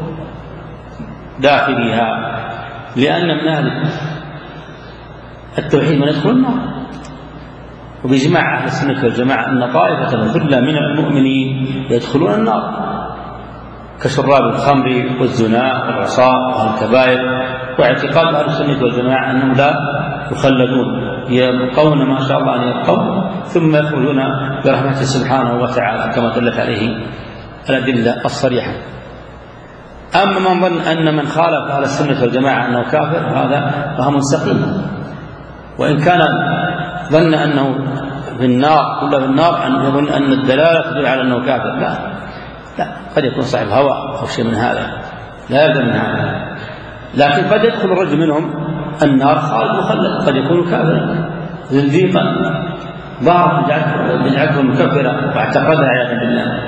داخلها، لأن من أهل التوحيد من يدخل النار. وبإجماع أهل السنة والجماعة أن طائفة ثلة من المؤمنين يدخلون النار كشراب الخمر والزنا والعصاة والكبائر، واعتقاد أهل السنة والجماعة أنهم لا يخلدون، يبقون ما شاء الله أن يبقوا ثم يخرجون برحمته سبحانه وتعالى كما دلت عليه الأدلة الصريحة. أما من ظن أن من خالف أهل السنة والجماعة أنه كافر هذا فهم سقيم، وإن كان ظن أنه في النار كله في النار أن يظن أن الدلالة تدل على أنه كافر. لا لا، قد يكون صاحب هوى أو شيء من هذا، لا يلزم من هذا. لكن قد يدخل الرجل منهم النار خالد مخلد، قد يكون كافرا زنديقا ضعف بدعته مكفرة واعتقدها عياذا بالله.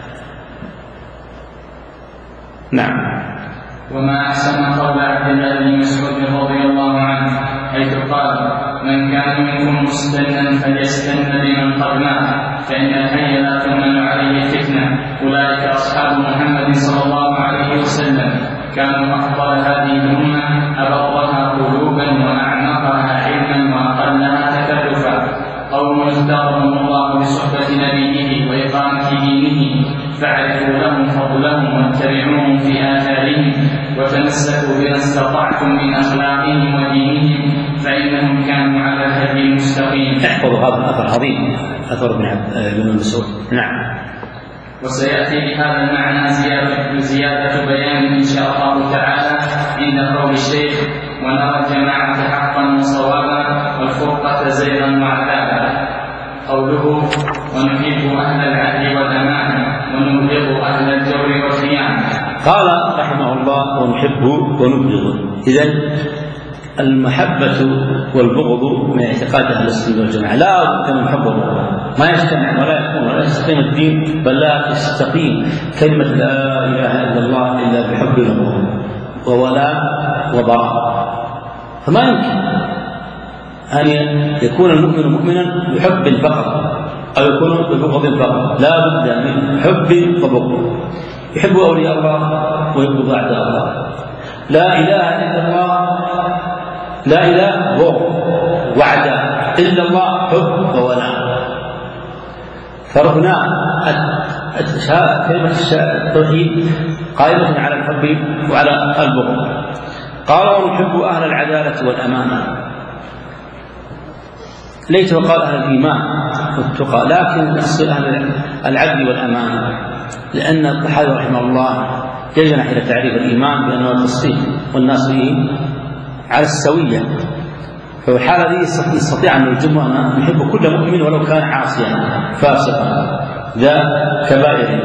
نعم. وما أحسن قول عبد الله بن مسعود رضي الله عنه حيث قال: من كان منكم مستنا فليستن بمن قد مات فإن الحي لا تؤمن عليه فتنة. أولئك أصحاب محمد صلى الله عليه وسلم، كانوا أفضل هذه الأمة، أبرها قلوبا وأعمقها علما وأقلها تكلفا، قوم اختارهم الله بصحبة نبيه وإقامة دينه، فاعرفوا لهم فضلهم واتبعوهم في آثارهم، وتمسكوا بما استطعتم من أخلاقهم ودينهم، فإنهم كانوا على الهدي المستقيم. احفظوا هذا الأثر عظيم، أثر ابن مسعود. نعم. وسيأتي بهذا المعنى زيادة, زيادة بيان إن شاء الله تعالى عند قول الشيخ: ونرى الجماعة حقا وصوابا والفرقة زيغا وعذابا. قوله: ونحب أهل العدل والأمانة ونبغض أهل الجور والخيانة. قال رحمه الله: ونحب ونبغض. إذن المحبة والبغض من اعتقاد أهل السنة والجماعة، لا بد من الحب والبغض، ما يجتمع ولا يكون ولا يستقيم الدين، بل لا تستقيم كلمة لا إله إلا الله إلا بحب وبغض وولاء وبراء. فما يمكن أن يكون المؤمن مؤمنا بحب فقط أو يكون ببغض فقط، لا بد من حب وبغض، يحب أولياء الله ويبغض أعداء الله. لا إله إلا الله، لا إله بغض وعداء، إلا الله حب وولاء. فرهنا كلمة التوحيد قائمة على الحب وعلى البغض. قال ونحب أهل العدالة والأمانة، ليس وقال أهل الإيمان والتقى، لكن أصل أهل العدل والأمانة، لأن الطحاوي رحمه الله يجنح إلى تعريف الإيمان بأنه التصديق والناس فيه على السوية، ففي الحالة دي يستطيع أن يجمع أن يحب كل مؤمن ولو كان عاصيا فاسقا ذا كبائر.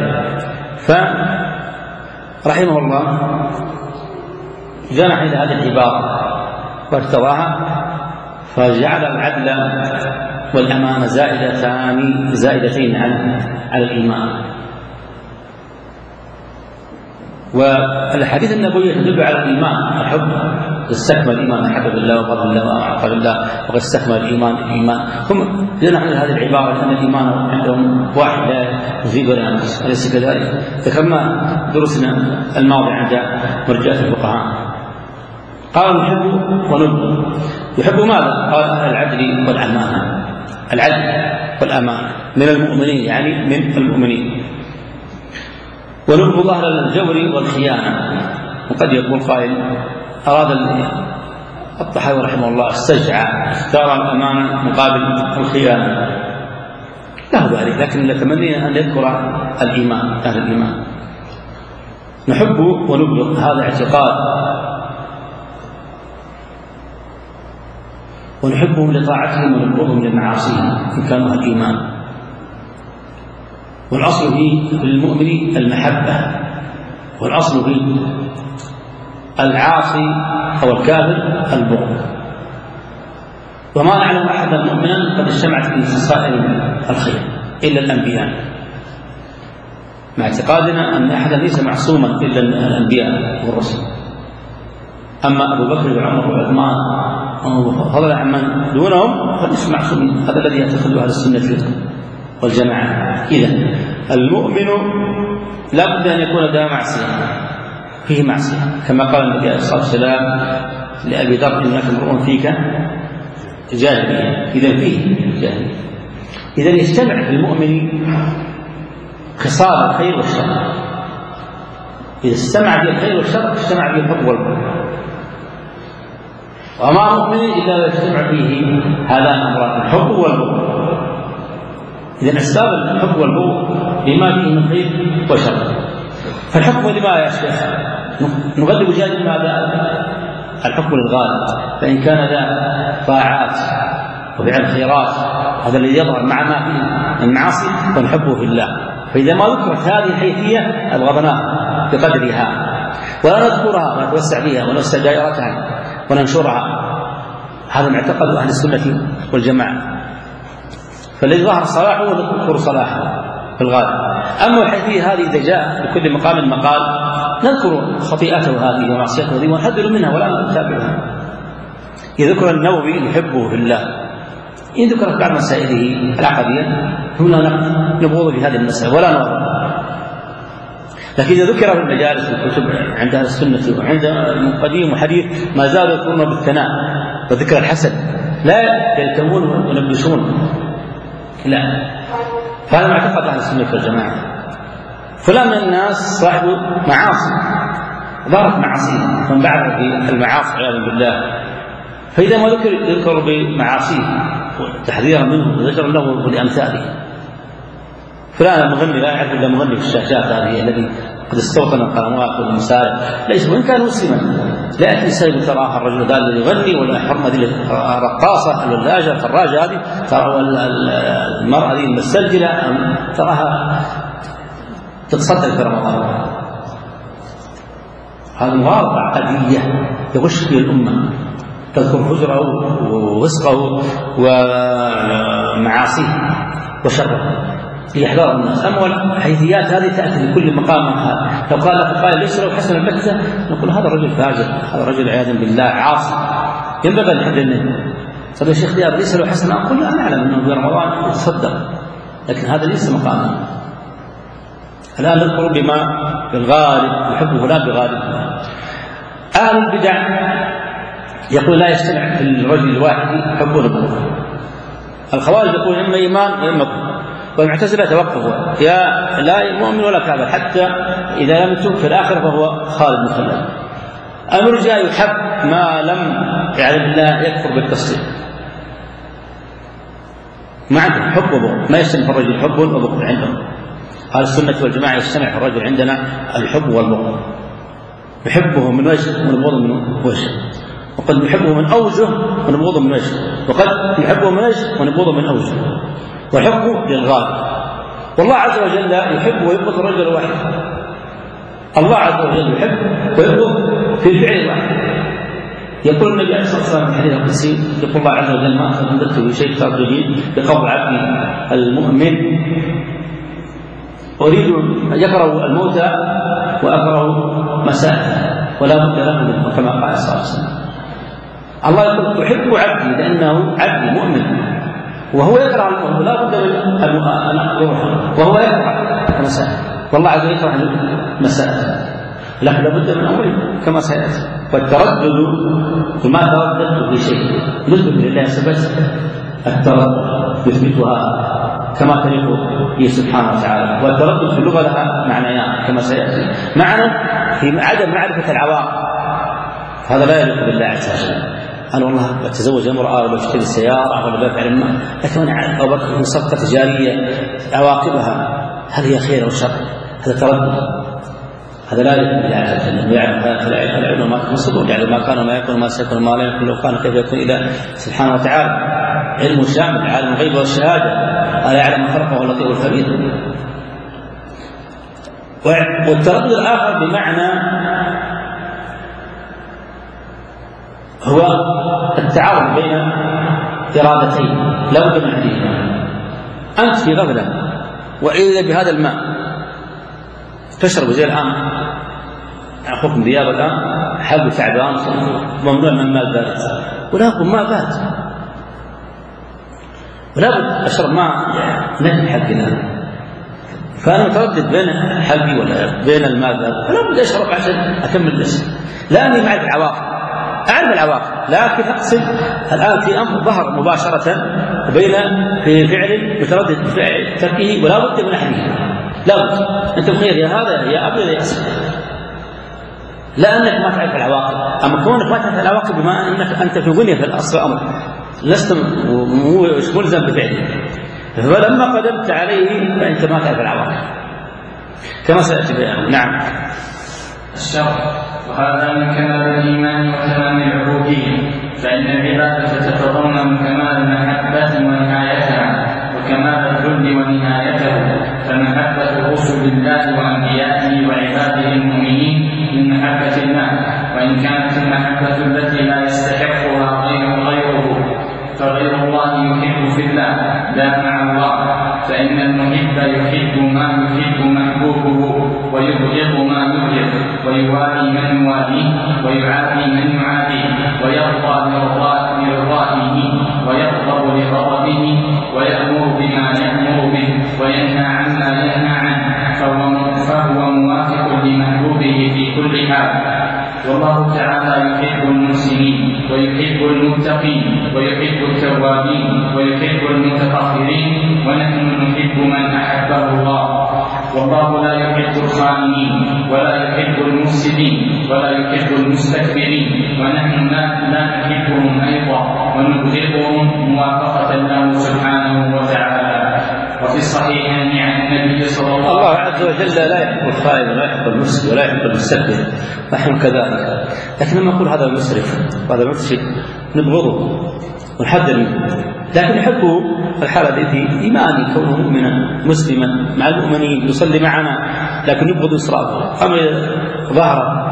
فرحمه الله جنح إلى هذه العبارة وارتضاها، فجعل العدل والأمانة زائدتان زائدتين على الإيمان. والحديث النبوي تدل على الإيمان، الحب استكمل الإيمان، أحب بالله وقرب بالله وأعطى بالله وقد استكمل الإيمان الإيمان. هم جنحوا هذه العبارة لأن الإيمان عندهم واحد لا يزيد ولا ينقص، أليس كذلك؟ ذكرنا درسنا الماضي عند مرجئة الفقهاء. قال نحب ونبغض. يحب ماذا؟ قال العدل والأمانة، العدل والأمانة من المؤمنين، يعني من المؤمنين. ونبغض أهل الجور والخيانة. وقد يقول قائل أراد الطحاوي رحمه الله استجعى اختار الأمانة مقابل الخيانة، له ذلك، لكن نتمنى أن يذكر الإيمان، أهل الإيمان. نحب ونبغض هذا اعتقاد، ونحبهم لطاعتهم ونبغضهم لمعاصيهم إن كانوا أهل الإيمان. والأصل في للمؤمن المحبة، والأصل في العاصي أو الكافر البغض. وما نعلم أحدا مؤمنا قد اجتمعت فيه خصائص الخير إلا الأنبياء، مع اعتقادنا أن أحدا ليس معصوما إلا الأنبياء والرسل. أما أبو بكر وعمر وعثمان فضلا عمن دونهم فليس معصومين، هذا الذي يعتقد أهل السنة والجماعة. إذن المؤمن لا بد أن يكون ذا معصية، فيه معصية، كما قال النبي عليه الصلاة والسلام لأبي ذر إنك امرؤ فيك جاهلية، إذن فيه جاهلية. إذن يجتمع في المؤمن خصال الخير والشر، إذا استمع به الخير والشر اجتمع به الحب والبغض. وما مؤمن إلا يجتمع فيه هذان الأمران الحب والبغض. إذن أسباب الحب والبغض بما فيه من خير وشر. فالحكم لما يا شيخ نغلب جانب ماذا؟ الحكم للغالب، فإن كان ذا طاعات وفعل خيرات هذا الذي يظهر مع ما فيه المعاصي فنحبه في الله. فإذا ما ذكرت هذه الحيثية أبغضناها بقدرها، ولا نذكرها ونتوسع فيها ونوسع دائرتها وننشرها. هذا معتقد أهل السنة والجماعة. فالذي ظهر صلاحه نذكر صلاحه في الغالب. أما الحيثية هذه إذا جاء لكل مقام مقال نذكر خطيئته هذه ومعصيته هذه ونحذر منها ولا نتابعها. يذكر النووي يحبه في الله، إن ذكرت بعض مسائله العقدية هنا نبغض في هذه المسألة ولا نرى. لكن إذا ذكر في المجالس والكتب عند أهل السنة وعند القديم وحديث ما زالوا يذكرون بالثناء وذكر الحسن، لا يلتمون وينبشون، لا. فهذا معتقد أهل السنة والجماعة. فلان من الناس صاحب معاصي ظهرت معاصيه من بعد في المعاصي عياذا بالله، فإذا ما ذكر يذكر بمعاصيه تحذيرا منه وزجرا له ولأمثاله. فلان المغني لا يعرف إلا مغني في الشاشات هذه الذي قد استوطن القنوات والمسارح، ليس وإن كان مسلما لا يأتي سيد تراها الرجل ذا الذي يغني ولا حرمة الرقاصة الولاجة الفراجة هذه، ترى المرأة هذه المستسجلة تراها تتصدق في رمضان. هذه مغالطة عقدية يغش فيها الأمة تذكر فجره ووسقه ومعاصيه وشره ليحذر الناس. أما الحيثيات هذه تأتي لكل مقام منها. لو قال لك قائل ليس له حسن البتة نقول هذا الرجل فاجر، هذا الرجل عياذا بالله عاصي ينبغي أن نحذر منه. طيب يا شيخ دياب ليس له حسن، أقول لا، أنا أعلم أنه في رمضان يتصدق، لكن هذا ليس مقامه. الآن نذكر بما بالغالب يحبه لا بغالب. أهل البدع يقول لا يجتمع في الرجل الواحد حب ونبوة. الخوارج يقول إما إيمان وإما كفر، والمعتزلة توقفوا يا لا مؤمن ولا كافر، حتى إذا لم يتوب في الآخرة فهو خالد مخلد. المرجئة يحب ما لم يعلم الله يكفر بالتصديق، ما عندهم حب وبغض، ما يجتمع في الرجل حب وبغض عندهم. أهل السنة والجماعة يجتمع في الرجل عندنا الحب والبغض، يحبه من وجه ونبغضه من وجه، وقد يحبه من أوجه ونبغضه من وجه، وقد يحبه من وجه ونبغضه من أوجه، والحب للغالب. والله عز وجل يحب ويبغض الرجل الواحد. الله عز وجل يحب ويبغض في الفعل الواحد. يقول النبي عليه الصلاة والسلام في الحديث القدسي، يقول الله عز وجل ما أخذت به شيء ترجي بقبض عبدي المؤمن أريد يكره الموت وأكره مساء ولا بد له منه، كما قال صلى الله عليه وسلم. الله يقول أحب عبدي لأنه عبدي مؤمن وهو يكره الموت ولا بد من أن أقدره، وهو يكره المساء، والله عز وجل يكره المساء، لكن لابد من أمره كما سيأتي. والتردد وما ترددت في شيء نثبت لله ثبت التردد يثبتها كما تليق به سبحانه وتعالى. والتردد في اللغة لها معنيان كما سيأتي. معنى في عدم معرفة العواقب، هذا لا يليق بالله عز وجل. أنا والله بتزوج امرأة ولا بشتري سيارة ولا بفعل ما، لكن أنا أو بدخل في صفقة تجارية عواقبها هل هي خير أو شر؟ هذا تردد، هذا لا يليق بالله عز وجل. ويعلم العلم ما تنصبون، يعني ما كان ما يكون ما سيكون ما لا يكون لو كان كيف يكون إذا سبحانه وتعالى علم شامل، عالم الغيب والشهادة، ألا يعلم خلقه اللطيف الخبير. والتردد الآخر بمعنى هو التعارض بين إرادتين لا بد من أحدهما. أنت في غفلة وإذا بهذا الماء تشرب زي الآن أخوكم ذياب الآن حب تعبان ممنوع من الماء البارد، ولا أقول ماء بارد ولا بد أشرب ماء نجم حقنا، فأنا متردد بين حقي ولا بين الماء البارد، فلا بد أشرب عشان أكمل الاسم. لا أني معرف العواقب، أعرف العواقب، لكن أقصد الآن في أمر ظهر مباشرة بين في فعل متردد بفعل تركه ولا بد من أحدهما، لا بد. أنت مخير يا هذا يا أبيض يا أسود، لا أنك ما تعرف العواقب. أما كونك ما تعرف العواقب بما أنك أنت في غنية في الأصل الأمر لست ملزم بفعله، فلما قدمت عليه فأنت ما تعرف العواقب كما سأتي بيانه. نعم. الشر، وهذا من كمال الإيمان وتمام العبودية، فإن العبادة تتضمن كمال المحبة ونهايتها وكمال الذل ونهايته، فمحبة رسل الله وأنبيائه وعباده المؤمنين من محبة الله، وإن كانت المحبة التي لا يستحقها غير غيره فغير الله يحب في الله لا مع الله، فإن المحب يحب ما يحب محبوبه ويبغض ما يبغض، ويوالي من يواليه ويعادي من يعاديه، ويرضى لرضائه ويغضب لغضبه، ويأمر بما يأمر به وينهى عما ينهى عنه، فهو موافق لمحبوبه في كل حال. والله تعالى يحب المحسنين ويحب المتقين ويحب التوابين ويحب المتطهرين، ونحن نحب من أحبه الله. والله لا يحب الخائنين ولا يحب المفسدين ولا يحب المستكبرين، ونحن لا نحبهم أيضا ونبغضهم موافقة له سبحانه وتعالى. وفي الصحيحين عن النبي صلى الله الله عز وجل لا يحب الخائن ولا يحب المفسد ولا يحب المستكبر، نحن كذلك. لكن لما نقول هذا مسرف وهذا المفسد نبغضه ونحذر منه، لكن نحبه في الحالة التي إيماني كونه مؤمنا مسلما مع المؤمنين يصلي معنا، لكن نبغض إسرافه. أما ظهر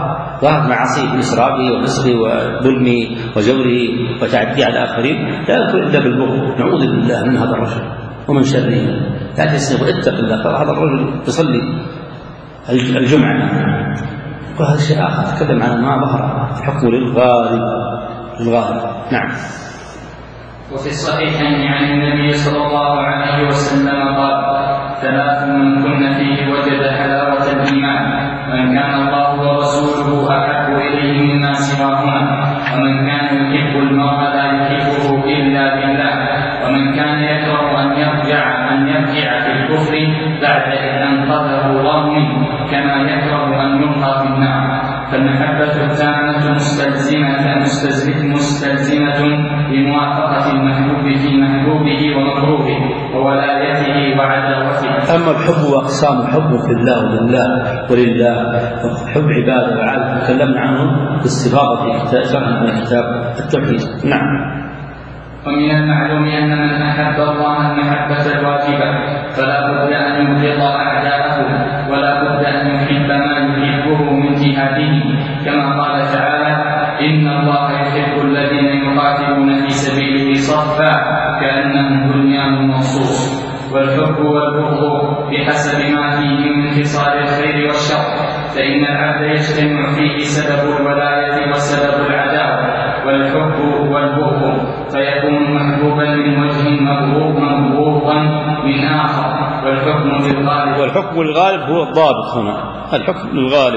ظهر معاصيه بإسرافه ونصره وظلمه وجوره وتعديه على الآخرين لا يكون إلا بالبغض. نعوذ بالله من هذا الرجل ومن شره. لا تسنه اتق الله. ترى هذا الرجل يصلي الجمعة وهذا شيء آخر. تكلم عن ما ظهر الحكم للغالب الغالب. نعم. وفي الصحيحين عن النبي صلى الله عليه وسلم قال: ثلاث من كن فيه وجد حلاوة الإيمان: من كان الله ورسوله أحب إليه مما سواهما، ومن كان يحب المرء لا يحبه إلا بالله، ومن كان يكره أن يرجع أن يرجع في الكفر بعد إذ أنقذه الله منه، كما يكره أن يلقى في النار. فالمحبة التامة مستلزمة مستلزمة لموافقة المحبوب في محبوبه ومكروهه وولايته وعداوته. أما الحب وأقسام: حب في الله ولله ولله، حب عباده وعاده، تكلمنا عنه باستفاضة في شرح من كتاب التوحيد. نعم. ومن المعلوم أن من أحب الله المحبة الواجبة فلا بد أن يبغض أعداءه، ولا بد أن يحب ما يحبه من جهاده، كما قال تعالى: إن الله يحب الذين يقاتلون في سبيله صفا كأنهم بنيان مرصوص. والحب والبغض بحسب ما فيه من خصال الخير والشر، فإن العبد يجتمع فيه سبب الولاية وسبب العداوة والحب والبغض، فيكون محبوبا من وجه مبغوضا من آخر. والحكم للغالب والحكم الغالب هو الضابط هنا، الحكم الغالب.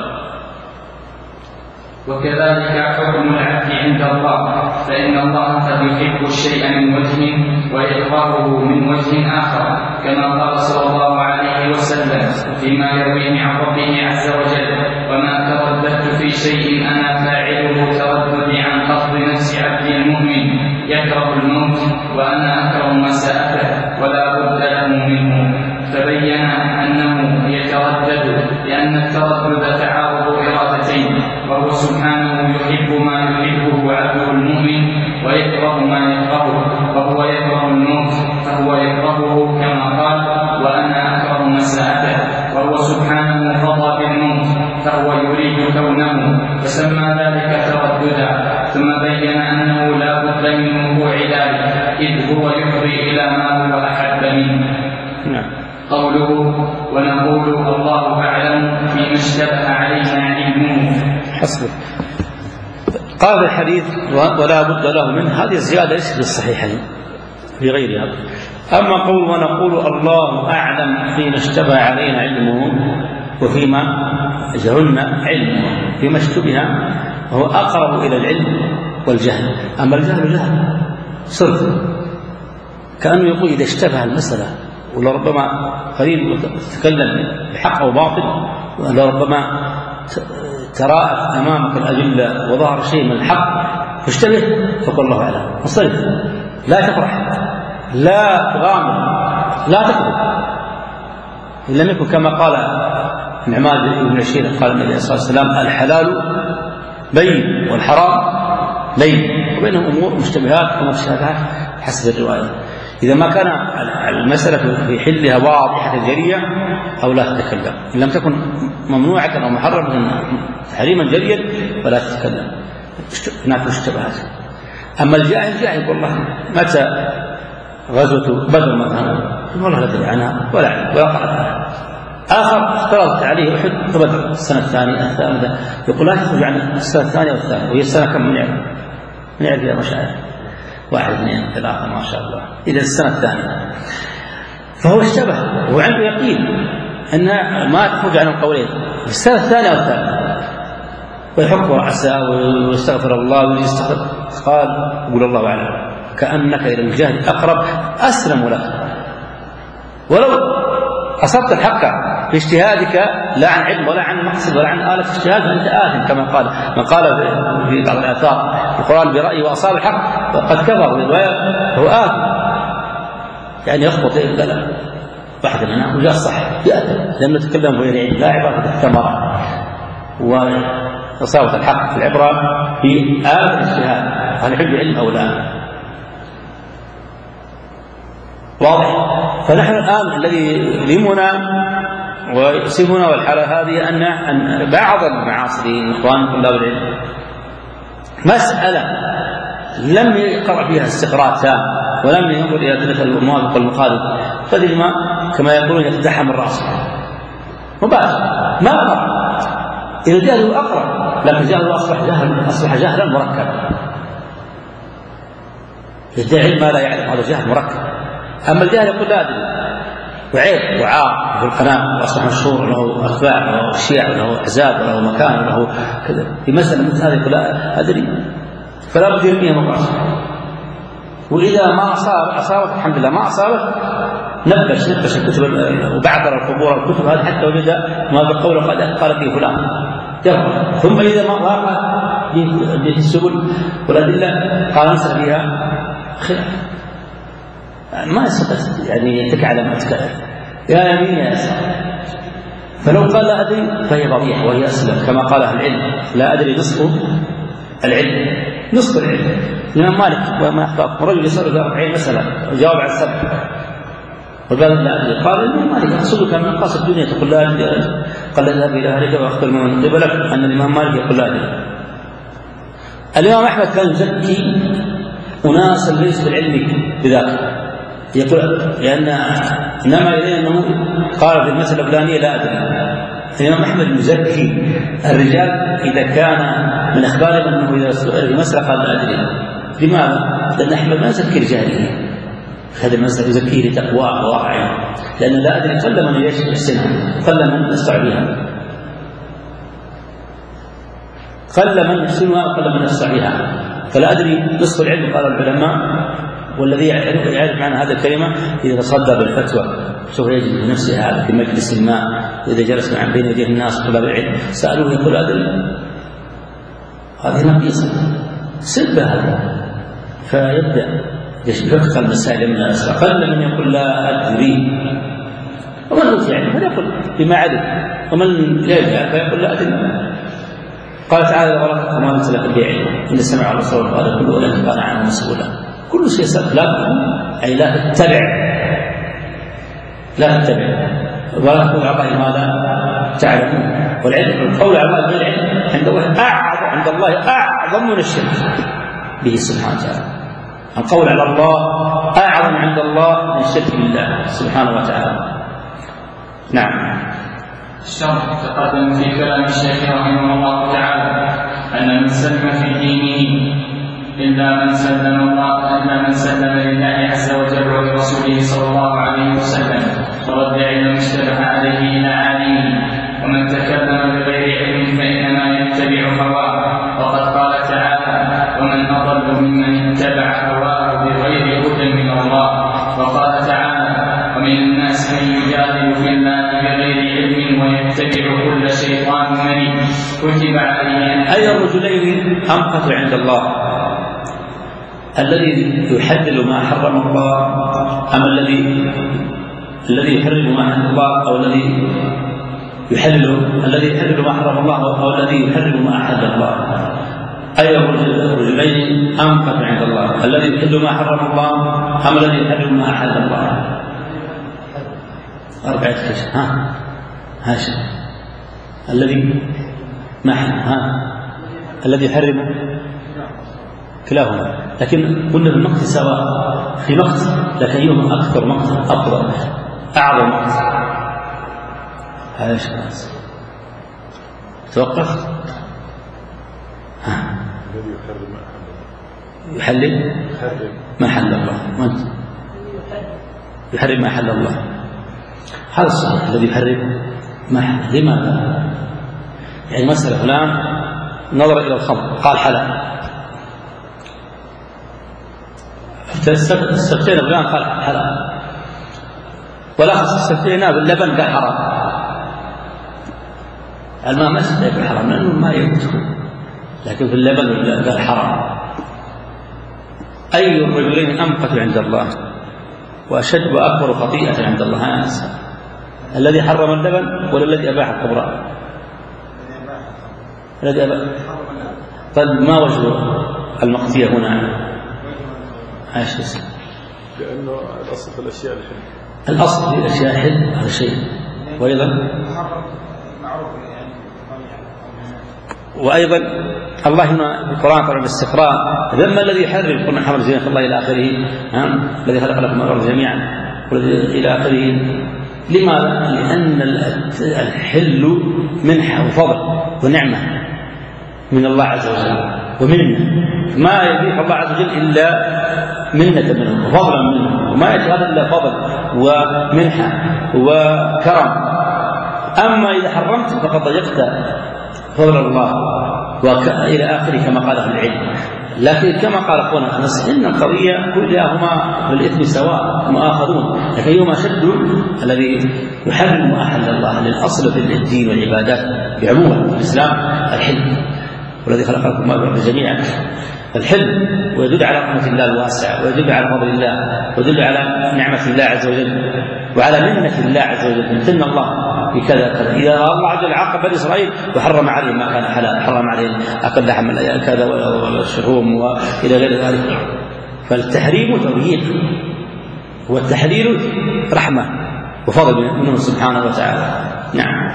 وكذلك حكم العبد عند الله، فإن الله قد يحب الشيء من وجه ويكرهه من وجه آخر، كما قال صلى الله عليه وسلم فيما يرويه عن ربه عز وجل: وما ترددت في شيء أنا فاعله ترددي عن قصد نفس عبدي المؤمن يكره الموت وأنا أكره مساءته ولا بد له منه. فبين أنه يتردد لأن التردد تعارض إرادتين، وهو سبحانه يحب ما يحبه عبده المؤمن ويكره ما يكرهه، وهو يكره الموت فهو يكرهه كما قال: وأنا أكره مساءته. وهو سبحانه قضى بالموت فهو يريد كونه، فسمى ذلك ترددا. ثم بين أنه لا بد من وقوع ذلك، إذ هو يفضي إلى ما هو أحب منه. نعم. قوله: ونقول الله أعلم فيما اشتبه علينا علمه. حسبك. قال الحديث ولا بد له منه، هذه الزيادة ليست في الصحيحين في غيرها. أما قول ونقول الله أعلم فيما اشتبه علينا علمه وفيما جهلنا علمه، فيما اشتبه وهو أقرب إلى العلم والجهل. أما الجهل جهل صرف، كأنه يقول إذا اشتبه المسألة ولربما قريب تتكلم بحق أو باطل، ولربما تراءت أمامك الأدلة وظهر شيء من الحق فاشتبه، فقل الله أعلم انصرف، لا تفرح، لا تغامر، لا تكذب. إن لم يكن كما قال النعمان بن بشير قال النبي صلى الله عليه وسلم: الحلال بين والحرام لين، وبينهم أمور مشتبهات ومتشابهات حسب الرواية. إذا ما كان المسألة في حلها واضحة جلية أو لا تتكلم، إن لم تكن ممنوعة أو محرمة تحريما جليا فلا تتكلم، هناك مشتبهات. أما الجاهل جاهل والله متى غزوة بدر مثلا والله لا تدري عنها ولا ولا قرأت عنها. آخر افترضت عليه أحد بدر السنة الثانية الثالثة، يقول لا تخرج عن السنة الثانية والثالثة، وهي السنة كم من يعرف من يعرف يا مشايخ؟ واحد اثنين ثلاثة ما شاء الله، إذا السنة الثانية. فهو اشتبه وعنده يقين أن ما تخرج عن القولين في السنة الثانية والثالثة، ويحق رأسه ويستغفر الله ويستغفر. قال: قول الله أعلم، كأنك إلى الجهل أقرب أسلم لك، ولو أصبت الحق في اجتهادك لا عن علم ولا عن مقصد ولا عن آلة اجتهاد فأنت آثم، كما قال من قال في بعض الآثار في القرآن برأيه وأصاب الحق وقد كفر، وهو آثم، يعني يخبط البلاء واحد مننا وجاء الصح يأثم، لم نتكلم غير علم، لا عبارة الثمرة وإصابة الحق في العبرة في آلة الاجتهاد، هل يحب علم أو لا؟ واضح. فنحن الآن الذي يلمنا ويصيبنا والحالة هذه أن أن بعض المعاصرين إخوان طلاب العلم مسألة لم يقرأ فيها استقراء تام ولم ينظر إلى تلك الموافق والمخالف فذل ما كما يقولون يقتحم الرأس مباشر ما قرأ. إذا جهله أقرأ لكن جهله أصبح جهل أصبح جهلا مركبا، يدعي علم ما لا يعلم، هذا جهل مركب. أما الجهل يقول لا أدري وعيب وعار في القناة وأصبح مشهور له أتباع وله شيع وله أحزاب وله مكان وله كذا في مسألة مثل هذه يقول لا أدري فلا بد يرميها مباشرة. وإذا ما أصاب أصابت الحمد لله، ما أصابت نبش نبش الكتب وبعثر القبور الكتب هذه حتى وجد ما بقوله قد قال فيه فلان يرمى. ثم إذا ما ضاق به السبل والأدلة قال انسى فيها خلاف ما يستطيع يعني يتكى على ما يتكلم يا يمين يا يسار. فلو قال لا أدري فهي ضريح وهي أسلم كما قال أهل العلم لا أدري نصف العلم نصف العلم. الإمام مالك وما أخطأ رجل يسأل أربعين مسألة وجاوب على السبع وقال لا أدري قال الإمام مالك أقصدك من قاس الدنيا تقول لا أدري قال اذهب إلى أهلك وأخبر من قبلك أن الإمام مالك يقول لا أدري. الإمام أحمد كان يزكي أناسا ليس بالعلم بذاك يقول لأن نما إليه أنه قال في المسألة الفلانية لا أدري. الإمام أحمد يزكي الرجال إذا كان من أخبارهم أنه إذا سئل في مسألة قال لا أدري. لماذا؟ لأن أحمد ما يزكي رجاله هذا المسألة يزكيه لتقواه وورعه، لأن لا أدري قل من يشفي السنة قل من يستع بها قل من يحسنها وقل من يستع بها. فلا أدري نصف العلم قال العلماء. والذي يعرف معنى هذه الكلمة إذا تصدى بالفتوى سوف يجد بنفسه هذا في مجلس الماء إذا جلس مع بين يديه الناس طلاب العلم سألوه يقول أدري هذه نقيصة سب هذا فيبدأ يفقه المسائل من الأسرع. قل من يقول لا أدري ومن أوتي يعني فليقل بما علم ومن لا يجعل فيقول لا أدري. قال تعالى ورثكم ما نزل في البيع إن سمع الرسول قال كل ولد كان عنه مسؤولا. كل شيء سبق لا أي لا تتبع لا تتبع ولا تقول عطاء ما لا تعلمون. والعلم القول على غير العلم عند الله أعظم عند الله أعظم من الشرك به سبحانه وتعالى. القول على الله أعظم عند الله من الشرك بالله سبحانه وتعالى. نعم. الشرح تقدم في كلام الشيخ رحمه الله تعالى أن من سلم في دينه إلا من سلم الله إلا من سلم لله عز وجل ولرسوله صلى الله عليه وسلم ورد علم اشتبه عليه إلى عالمه. ومن تكلم بغير علم فإنما يتبع هواه. وقد قال تعالى ومن أضل ممن اتبع هواه بغير هدى من الله. وقال تعالى ومن الناس من يجادل في الله بغير علم ويتبع كل شيطان مريد كتب عليه. أي الرجلين أمقت عند الله الذي يحلل ما حرم الله أم الذي الذي يحرم ما حرم الله أو الذي يحلل الذي يحلل ما حرم الله أو الذي يحرم ما أحل الله. أي الرجلين أمقت عند الله الذي يحل ما حرم الله أم الذي يحرم ما أحل الله. أربعة أشياء ها هاشم الذي ما ها الذي يحرم كلاهما لكن كل المقت سواء في مقت لكن يوم أكثر مقت أفضل أعظم مقت. هذا ايش توقف ها يحلل ما حل الله وانت يحرم ما حل الله. هذا الصحيح الذي يحرم ما حل. لماذا؟ يعني مثلا فلان نظر إلى الخمر قال حلال استفتينا فلان قال حلال والآخر استفتينا باللبن قال حرام. الماء ما استفتينا بالحرام لأنه ما يدخل لكن في اللبن قال حرام. أي الرجلين أمقت عند الله وأشد وأكبر خطيئة عند الله أنسى الذي حرم اللبن ولا الذي أباح الكبرى؟ الذي أباح. طيب ما وجه المقتية هنا؟ لأنه الأصل في الأشياء الحل. الأصل في الأشياء الحل هذا شيء وأيضا وأيضا الله هنا في القرآن طبعا الاستقراء ذم الذي يحرم قلنا حرم زينة الله إلى آخره الذي خلق لكم الأرض جميعا إلى آخره. لماذا؟ لأن الحل منحة وفضل ونعمة من الله عز وجل ومنه، ما يضيف الله عز وجل إلا منة منه وفضلا منه، وما يجعل إلا فضل ومنحة وكرم. أما إذا حرمت فقد ضيقت فضل الله وإلى آخره كما قال أهل العلم. لكن كما قال أخونا أنس إن القضية كلهما بالإثم سواء مؤاخذون، لكن يوم أشد الذي يحرم ما أحل الله للأصل في الدين والعبادات بعموم في الإسلام الحل، والذي خلق لكم ما بالأرض جميعا الحل، ويدل على رحمة الله الواسعة، ويدل على فضل الله، ويدل على نعمة الله عز وجل وعلى منة الله عز وجل. امتن الله بكذا كذا. إذا الله عز وجل عاقب بني إسرائيل وحرم عليهم ما كان حلال، حرم عليهم أكل لحم كذا والشحوم وإلى غير ذلك، فالتحريم توبيخ والتحليل رحمة وفضل منه سبحانه وتعالى. نعم.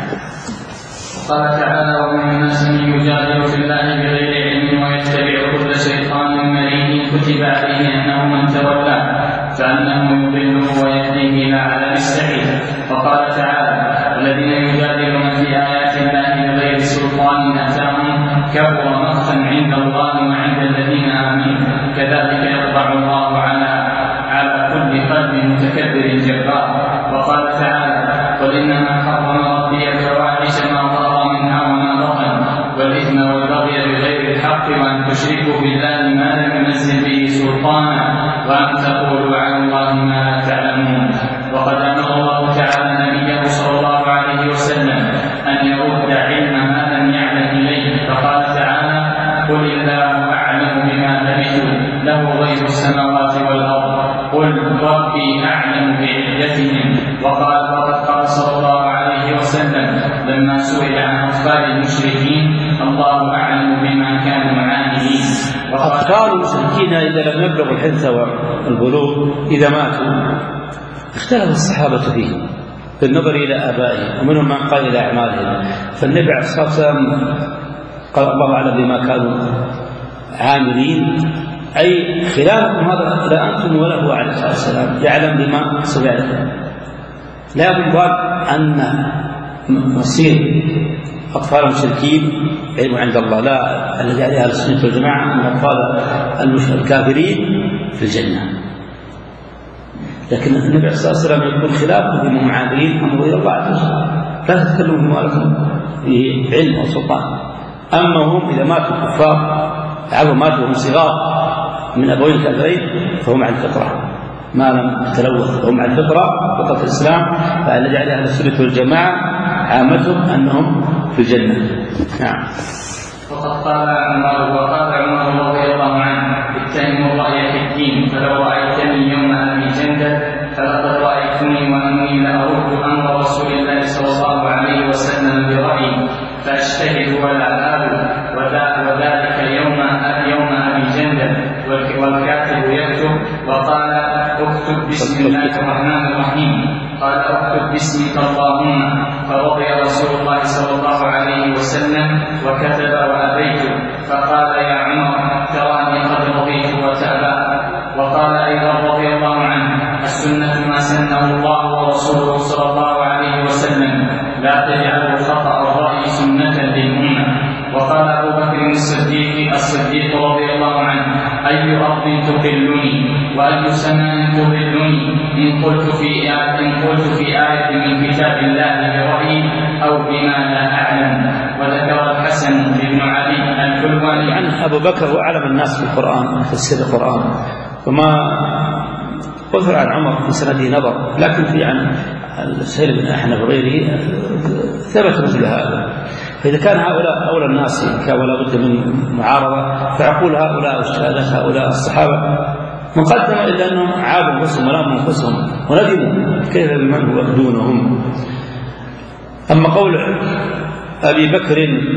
قال تعالى: ومن الناس من يجادل في الله بغير علم ويتبع كل شيطان مريد كتب عليه أنه من تولاه فأنه يضله ويهديه إلى عذاب السعير. وقال تعالى: الذين يجادلون في آيات الله بغير سلطان أتاهم كبر مقتا عند الله وعند الذين آمنوا كذلك يطبع الله على على كل قلب متكبر جبار. وقال تعالى: قل إنما حرم ربي الفواحش ما ظهر منها وما بطن والإثم والبغي بغير الحق وأن تشركوا بالله ما لم ينزل به سلطانا وأن تقولوا على الله ما لا تعلمون. وقد أمر الله تعالى نبيه صلى الله عليه وسلم أن يرد علم ما لم يعلم إليه، فقال تعالى: قل الله أعلم بما لبثوا له غيب السماوات والأرض قل ربي أعلم بعدتهم. وقال وقد قال صلى الله عليه وسلم لما سئل عن أطفال المشركين: الله أعلم بما كانوا عاملين. أطفال المشركين إذا لم يبلغوا الحنث والبلوغ إذا ماتوا اختلف الصحابة فيه بالنظر إلى آبائهم، ومنهم من قال إلى أعمالهم. فالنبي عليه الصلاة والسلام قال: الله أعلم بما كانوا عاملين، أي خلافكم هذا لا أنتم ولا هو عليه الصلاة والسلام يعلم بما سيعلم. لا يقال أن مصير أطفال المشركين علم عند الله، لا، الذي عليها السنة والجماعة من أطفال الكافرين في الجنة. لكن النبي عليه الصلاة والسلام يقول: خلافكم بما عاملين أمر إلى الله عز وجل، لا تتكلموا بما لكم به علم أو سلطان. أما هم إذا ماتوا الكفار عبوا ماتوا وهم صغار من أبوين كافرين فهم على الفطرة ما لم يتلوث، هم على الفطرة فطرة الإسلام، فالذي عليها السنة والجماعة عامتهم أنهم في الجنة. نعم. وقد قال عمر وقال عمر رضي الله عنه: اتهموا الرأي في الدين، فلو رأيتني يوم أبي جندل فلقد رأيتني وأني لأرد أمر رسول الله صلى الله عليه وسلم برأيي فأجتهد ولا آل، وذلك يوم يوم أبي جندل والكاتب يكتب. وقال: اكتب بسم الله الرحمن الرحيم. قال: اكتب باسمك اللهم. فرضي رسول الله صلى الله عليه وسلم وكتب وأبيت. فقال: يا عمر تراني قد رضيت وتأبى. وقال أيضا رضي الله عنه: السنة ما سنه الله ورسوله صلى الله عليه وسلم، لا تجعلوا خطأ الرأي سنة للأمة. وقال أبو بكر الصديق الصديق رضي الله عنه: أي أرض تقلني وأي سماء تظلني إن قلت في آية إن قلت في آية من كتاب الله برأيي أو بما لا أعلم. وذكر الحسن بن علي الحلواني عنه أبو بكر وأعلم الناس بالقرآن في تفسير القرآن، وما قذر عن عمر في سنده نظر، لكن في عن السهيل بن أحنف وغيره ثبت مثل هذا. فإذا كان هؤلاء أولى الناس كان ولا بد من معارضة، فعقول هؤلاء واجتهادات هؤلاء الصحابة مقدمة إلا أنهم عابوا أنفسهم ولاموا أنفسهم وندموا كيف بمن هو دونهم. أما قول أبي بكر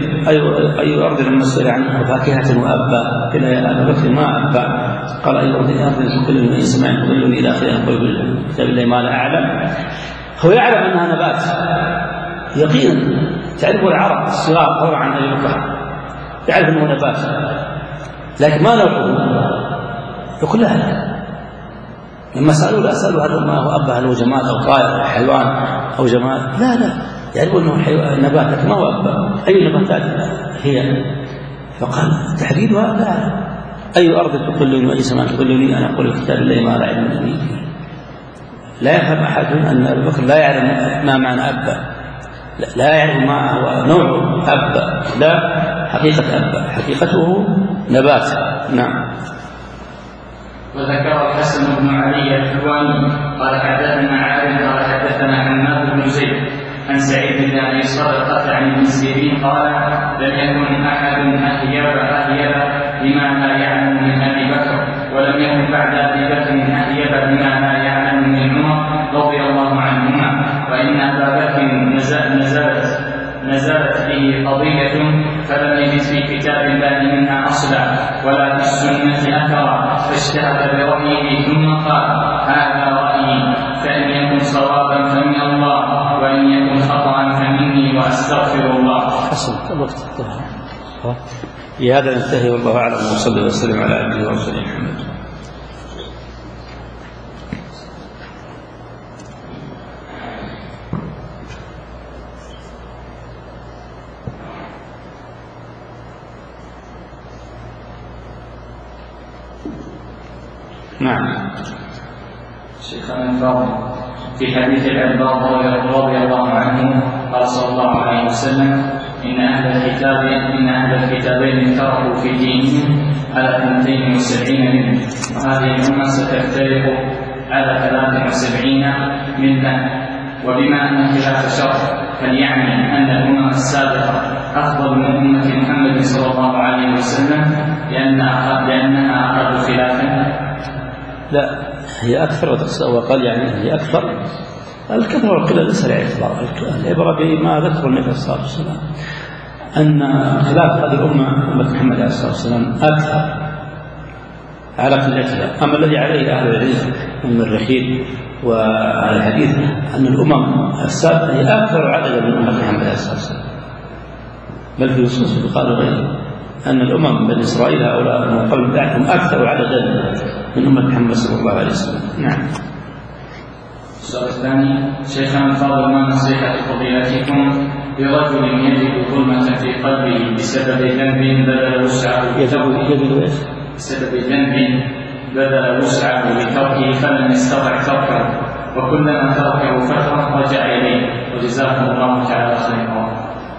أي أرض المسؤول عن فاكهة وأبا، قيل يا أبا بكر ما أبا، قال أي أرض كل من سمع يقول إلى آخره، يقول كتاب الله ما لا أعلم. هو يعلم أنها نبات يقينا تعرف العرب الصغار طبعا عن أبي بكر يعرف أنه نبات، لكن ما نوعه يقول لا. لما سألوا لا سألوا هذا ما هو أبا هل هو جماد أو طائر أو حيوان أو جماد، لا لا يعرفوا أنه نبات لكن ما هو أبا. أي نباتات هي؟ فقال تحديدها لا. أي أرض تقلني وأي سماء تقلني أنا أقول كتاب الله ما لا علم لي فيه. لا يفهم أحد أن أبي بكر لا يعلم ما معنى أبا، لا يعرف ما هو نوع أبا، لا حقيقة أبا، حقيقته نبات. نعم. وذكر الحسن بن علي الحلواني قال حدثنا عالم قال حدثنا حماد بن زيد عن سعيد بن ابي صدقه عن ابن سيرين قال لم يكن احد اهيب اهيب بما لا يعلم من ابي بكر، ولم يكن بعد ابي بكر اهيب بما لا يعلم من عمر رضي الله عنهما، وان ابا بكر نزلت نزلت به قضية فلم يجد في كتاب الله منها أصلا ولا في السنة أثرا، فاجتهد برأيه ثم قال هذا رأيي، فإن يكن صوابا فمن الله وإن يكن خطأ فمني وأستغفر الله. حسن الوقت بهذا ننتهي والله أعلم، وصلى وسلم على عبده ورسوله محمد. نعم. شيخنا الفاضل في حديث العباد رضي الله عنه قال صلى الله عليه وسلم إن أهل الكتاب إن أهل الكتابين افترقوا في دينهم على اثنتين وسبعين منه، وهذه الأمة ستفترق على ثلاث وسبعين ملة، وبما أن الخلاف شر فليعني أن الأمم السابقة أفضل من أمة محمد صلى الله عليه وسلم لأنها أقل خلافا. لا هي أكثر وقال يعني هي أكثر. الكثرة والقلة ليس الاعتبار، العبرة بما ذكر النبي صلى الله عليه وسلم أن خلاف هذه الأمة أمة محمد عليه الصلاة والسلام أكثر على قلتها. أما الذي عليه أهل العلم من الرحيل وعلى الحديث أن الأمم السابقة هي أكثر عددا من أمة محمد عليه الصلاة والسلام، بل في نصوص قال غيره أن الأمم بني إسرائيل هؤلاء من قبل بعدهم أكثر عددا من أمة محمد صلى الله عليه وسلم. نعم. السؤال الثاني شيخنا الفاضل ما نصيحة فضيلتكم برجل يجد ظلمة في قلبه بسبب ذنب بدل وسعه يجد بسبب ذنب بدل وسعه بتركه فلم يستطع تركه، وكلما تركه فترة رجع إليه، وجزاكم الله تعالى خيرا.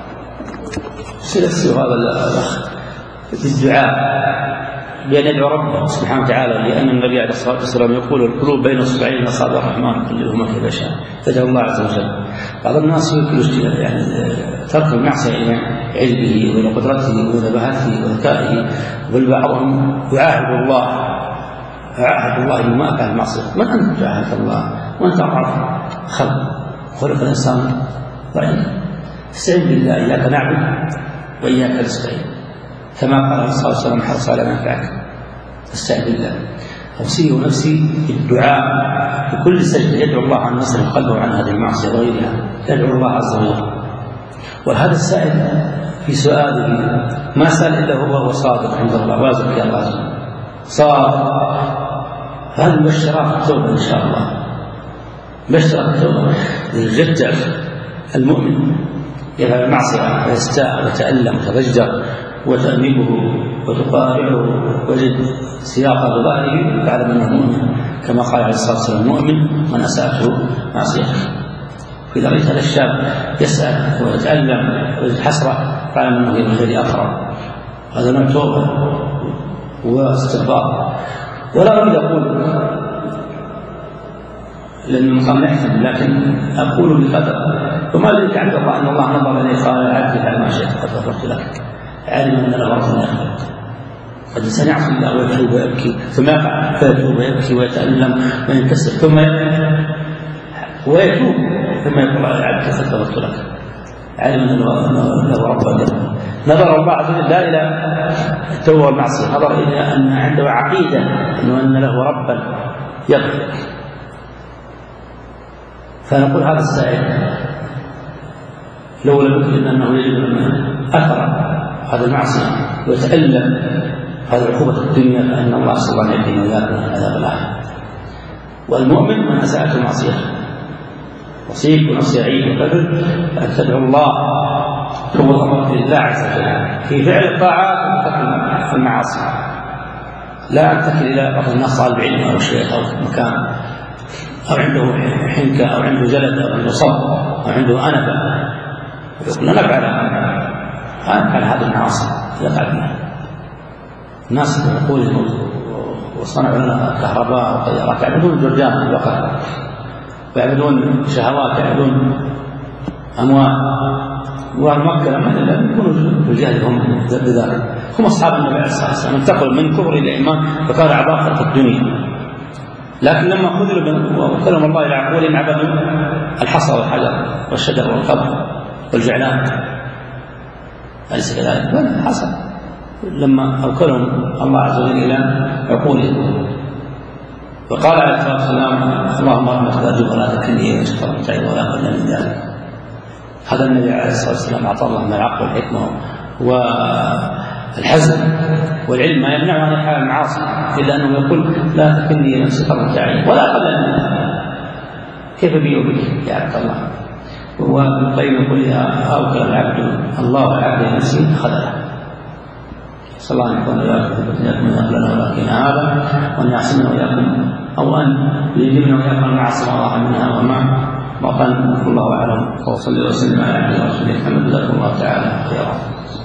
سلسل هذا الأخ بالدعاء بأن يدعو ربه سبحانه وتعالى، لأن النبي عليه الصلاة والسلام يقول القلوب بين اصبعين من أصابع الرحمن يقلبهما كيف يشاء، تدعو الله عز وجل. بعض الناس يمكن يعني ترك المعصية إلى علمه وإلى قدرته ونبهته وذكائه، بل بعضهم يعاهد الله يعاهد الله إنه ما كان المعصية. من أنت تعاهد الله وأنت أعرف خلق خلق الإنسان ضعيف؟ استعن بالله، إياك نعبد وإياك نستعين، كما قال عليه الصلاة والسلام حرص على منفعك، استعن بالله. أوصيه نفسي بالدعاء بكل سجدة يدعو الله عن نصر قلبه عن هذه المعصية وغيرها، يدعو الله عز وجل. وهذا السائل في سؤاله ما سأل إلا هو وهو صادق عند الله واثق في الله عز وجل صادق، هذه مبشرات التوبة إن شاء الله، مبشرات التوبة. يرجع المؤمن يفعل المعصية ويستاء ويتألم ويتضجر وتأنبه وتقارعه وجد سياق بظاهره فاعلم أنه مؤمن، كما قال عليه الصلاة والسلام المؤمن من أساءته معصيته. إذا رأيت هذا الشاب يسأل ويتألم ويجد حسرة فاعلم أنه ينبغي أقرب. هذا نوع توبة واستغفار. ولا أريد أقول لأن المقام يحسن، لكن أقول بقدر. وما الذي عبد الله أن الله نظر إليه قال يا عبدي فعل ما شئت قد غفرت لك، علم أن له غفر يغفر. قد الإنسان يعصي الله ويتوب ويبكي ثم يقع فيتوب ويبكي ويتألم وينكسر ثم ويتوب ثم يقول يا عبدي قد غفرت لك، علم أن له رب يغفر. نظر الله عز وجل لا إلى التوبة والمعصية، نظر إلى أن عنده عقيدة أنه أن له ربا يغفر. فنقول هذا السائل لولا بكر لأنه يجب أثر هذا المعصية ويتألم هذه عقوبة الدنيا، فإن الله صلى الله عليه وسلم وإياكم من عذاب الآخرة. والمؤمن من أساءت المعصية وصيك ونص يعيد وكذب أن تدعو الله ثم أمرك لله عز وجل في فعل الطاعات وترك المعاصي، لا أن تكل إلى بعض الناس طالب علم أو شيخ أو مكان أو عنده حنكة أو عنده جلد أو عنده صب أو عنده أنبة يقول لا نفعل نفعل هذه المعاصي يقع فيها. الناس يقول وصنعوا لنا كهرباء وطيارات يعبدون جرجان وقت ويعبدون شهوات يعبدون أموال، ومكة لم يكونوا بجهلهم بذلك، هم أصحاب النبي عليه الصلاة والسلام انتقلوا من كفر إلى إيمان فكان أعضاء في الدنيا، لكن لما خذلوا وكلم الله إلى عقولهم عبدوا الحصى والحجر والشجر والقبر والجعلان، أليس كذلك؟ بل حصل لما أوكلهم الله عز وجل إلى عقولهم. وقال عليه الصلاة والسلام اللهم رحمتك أرجو ولا تكلني إلى شطرتي ولا أقل من ذلك. هذا النبي عليه الصلاة والسلام أعطى الله من العقل والحكمة والحزم والعلم ما يمنع عن إحال المعاصي، إلا أنه يقول لا تكلني إلى شطرتي ولا أقل من ذلك. كيف بي وبك يا عبد الله؟ وابن القيم يقول يا أوكل العبد الله والعبد نفسي خذله. صلى الله عليه وسلم وإياكم من أهلنا ولكن هذا وأن يعصمنا وإياكم أو أن يجبنا وإياكم المعاصي ما ظهر منها وما بطن. الله أعلم وصلى وسلم على عبده ورسوله محمد جزاكم الله تعالى خيرا.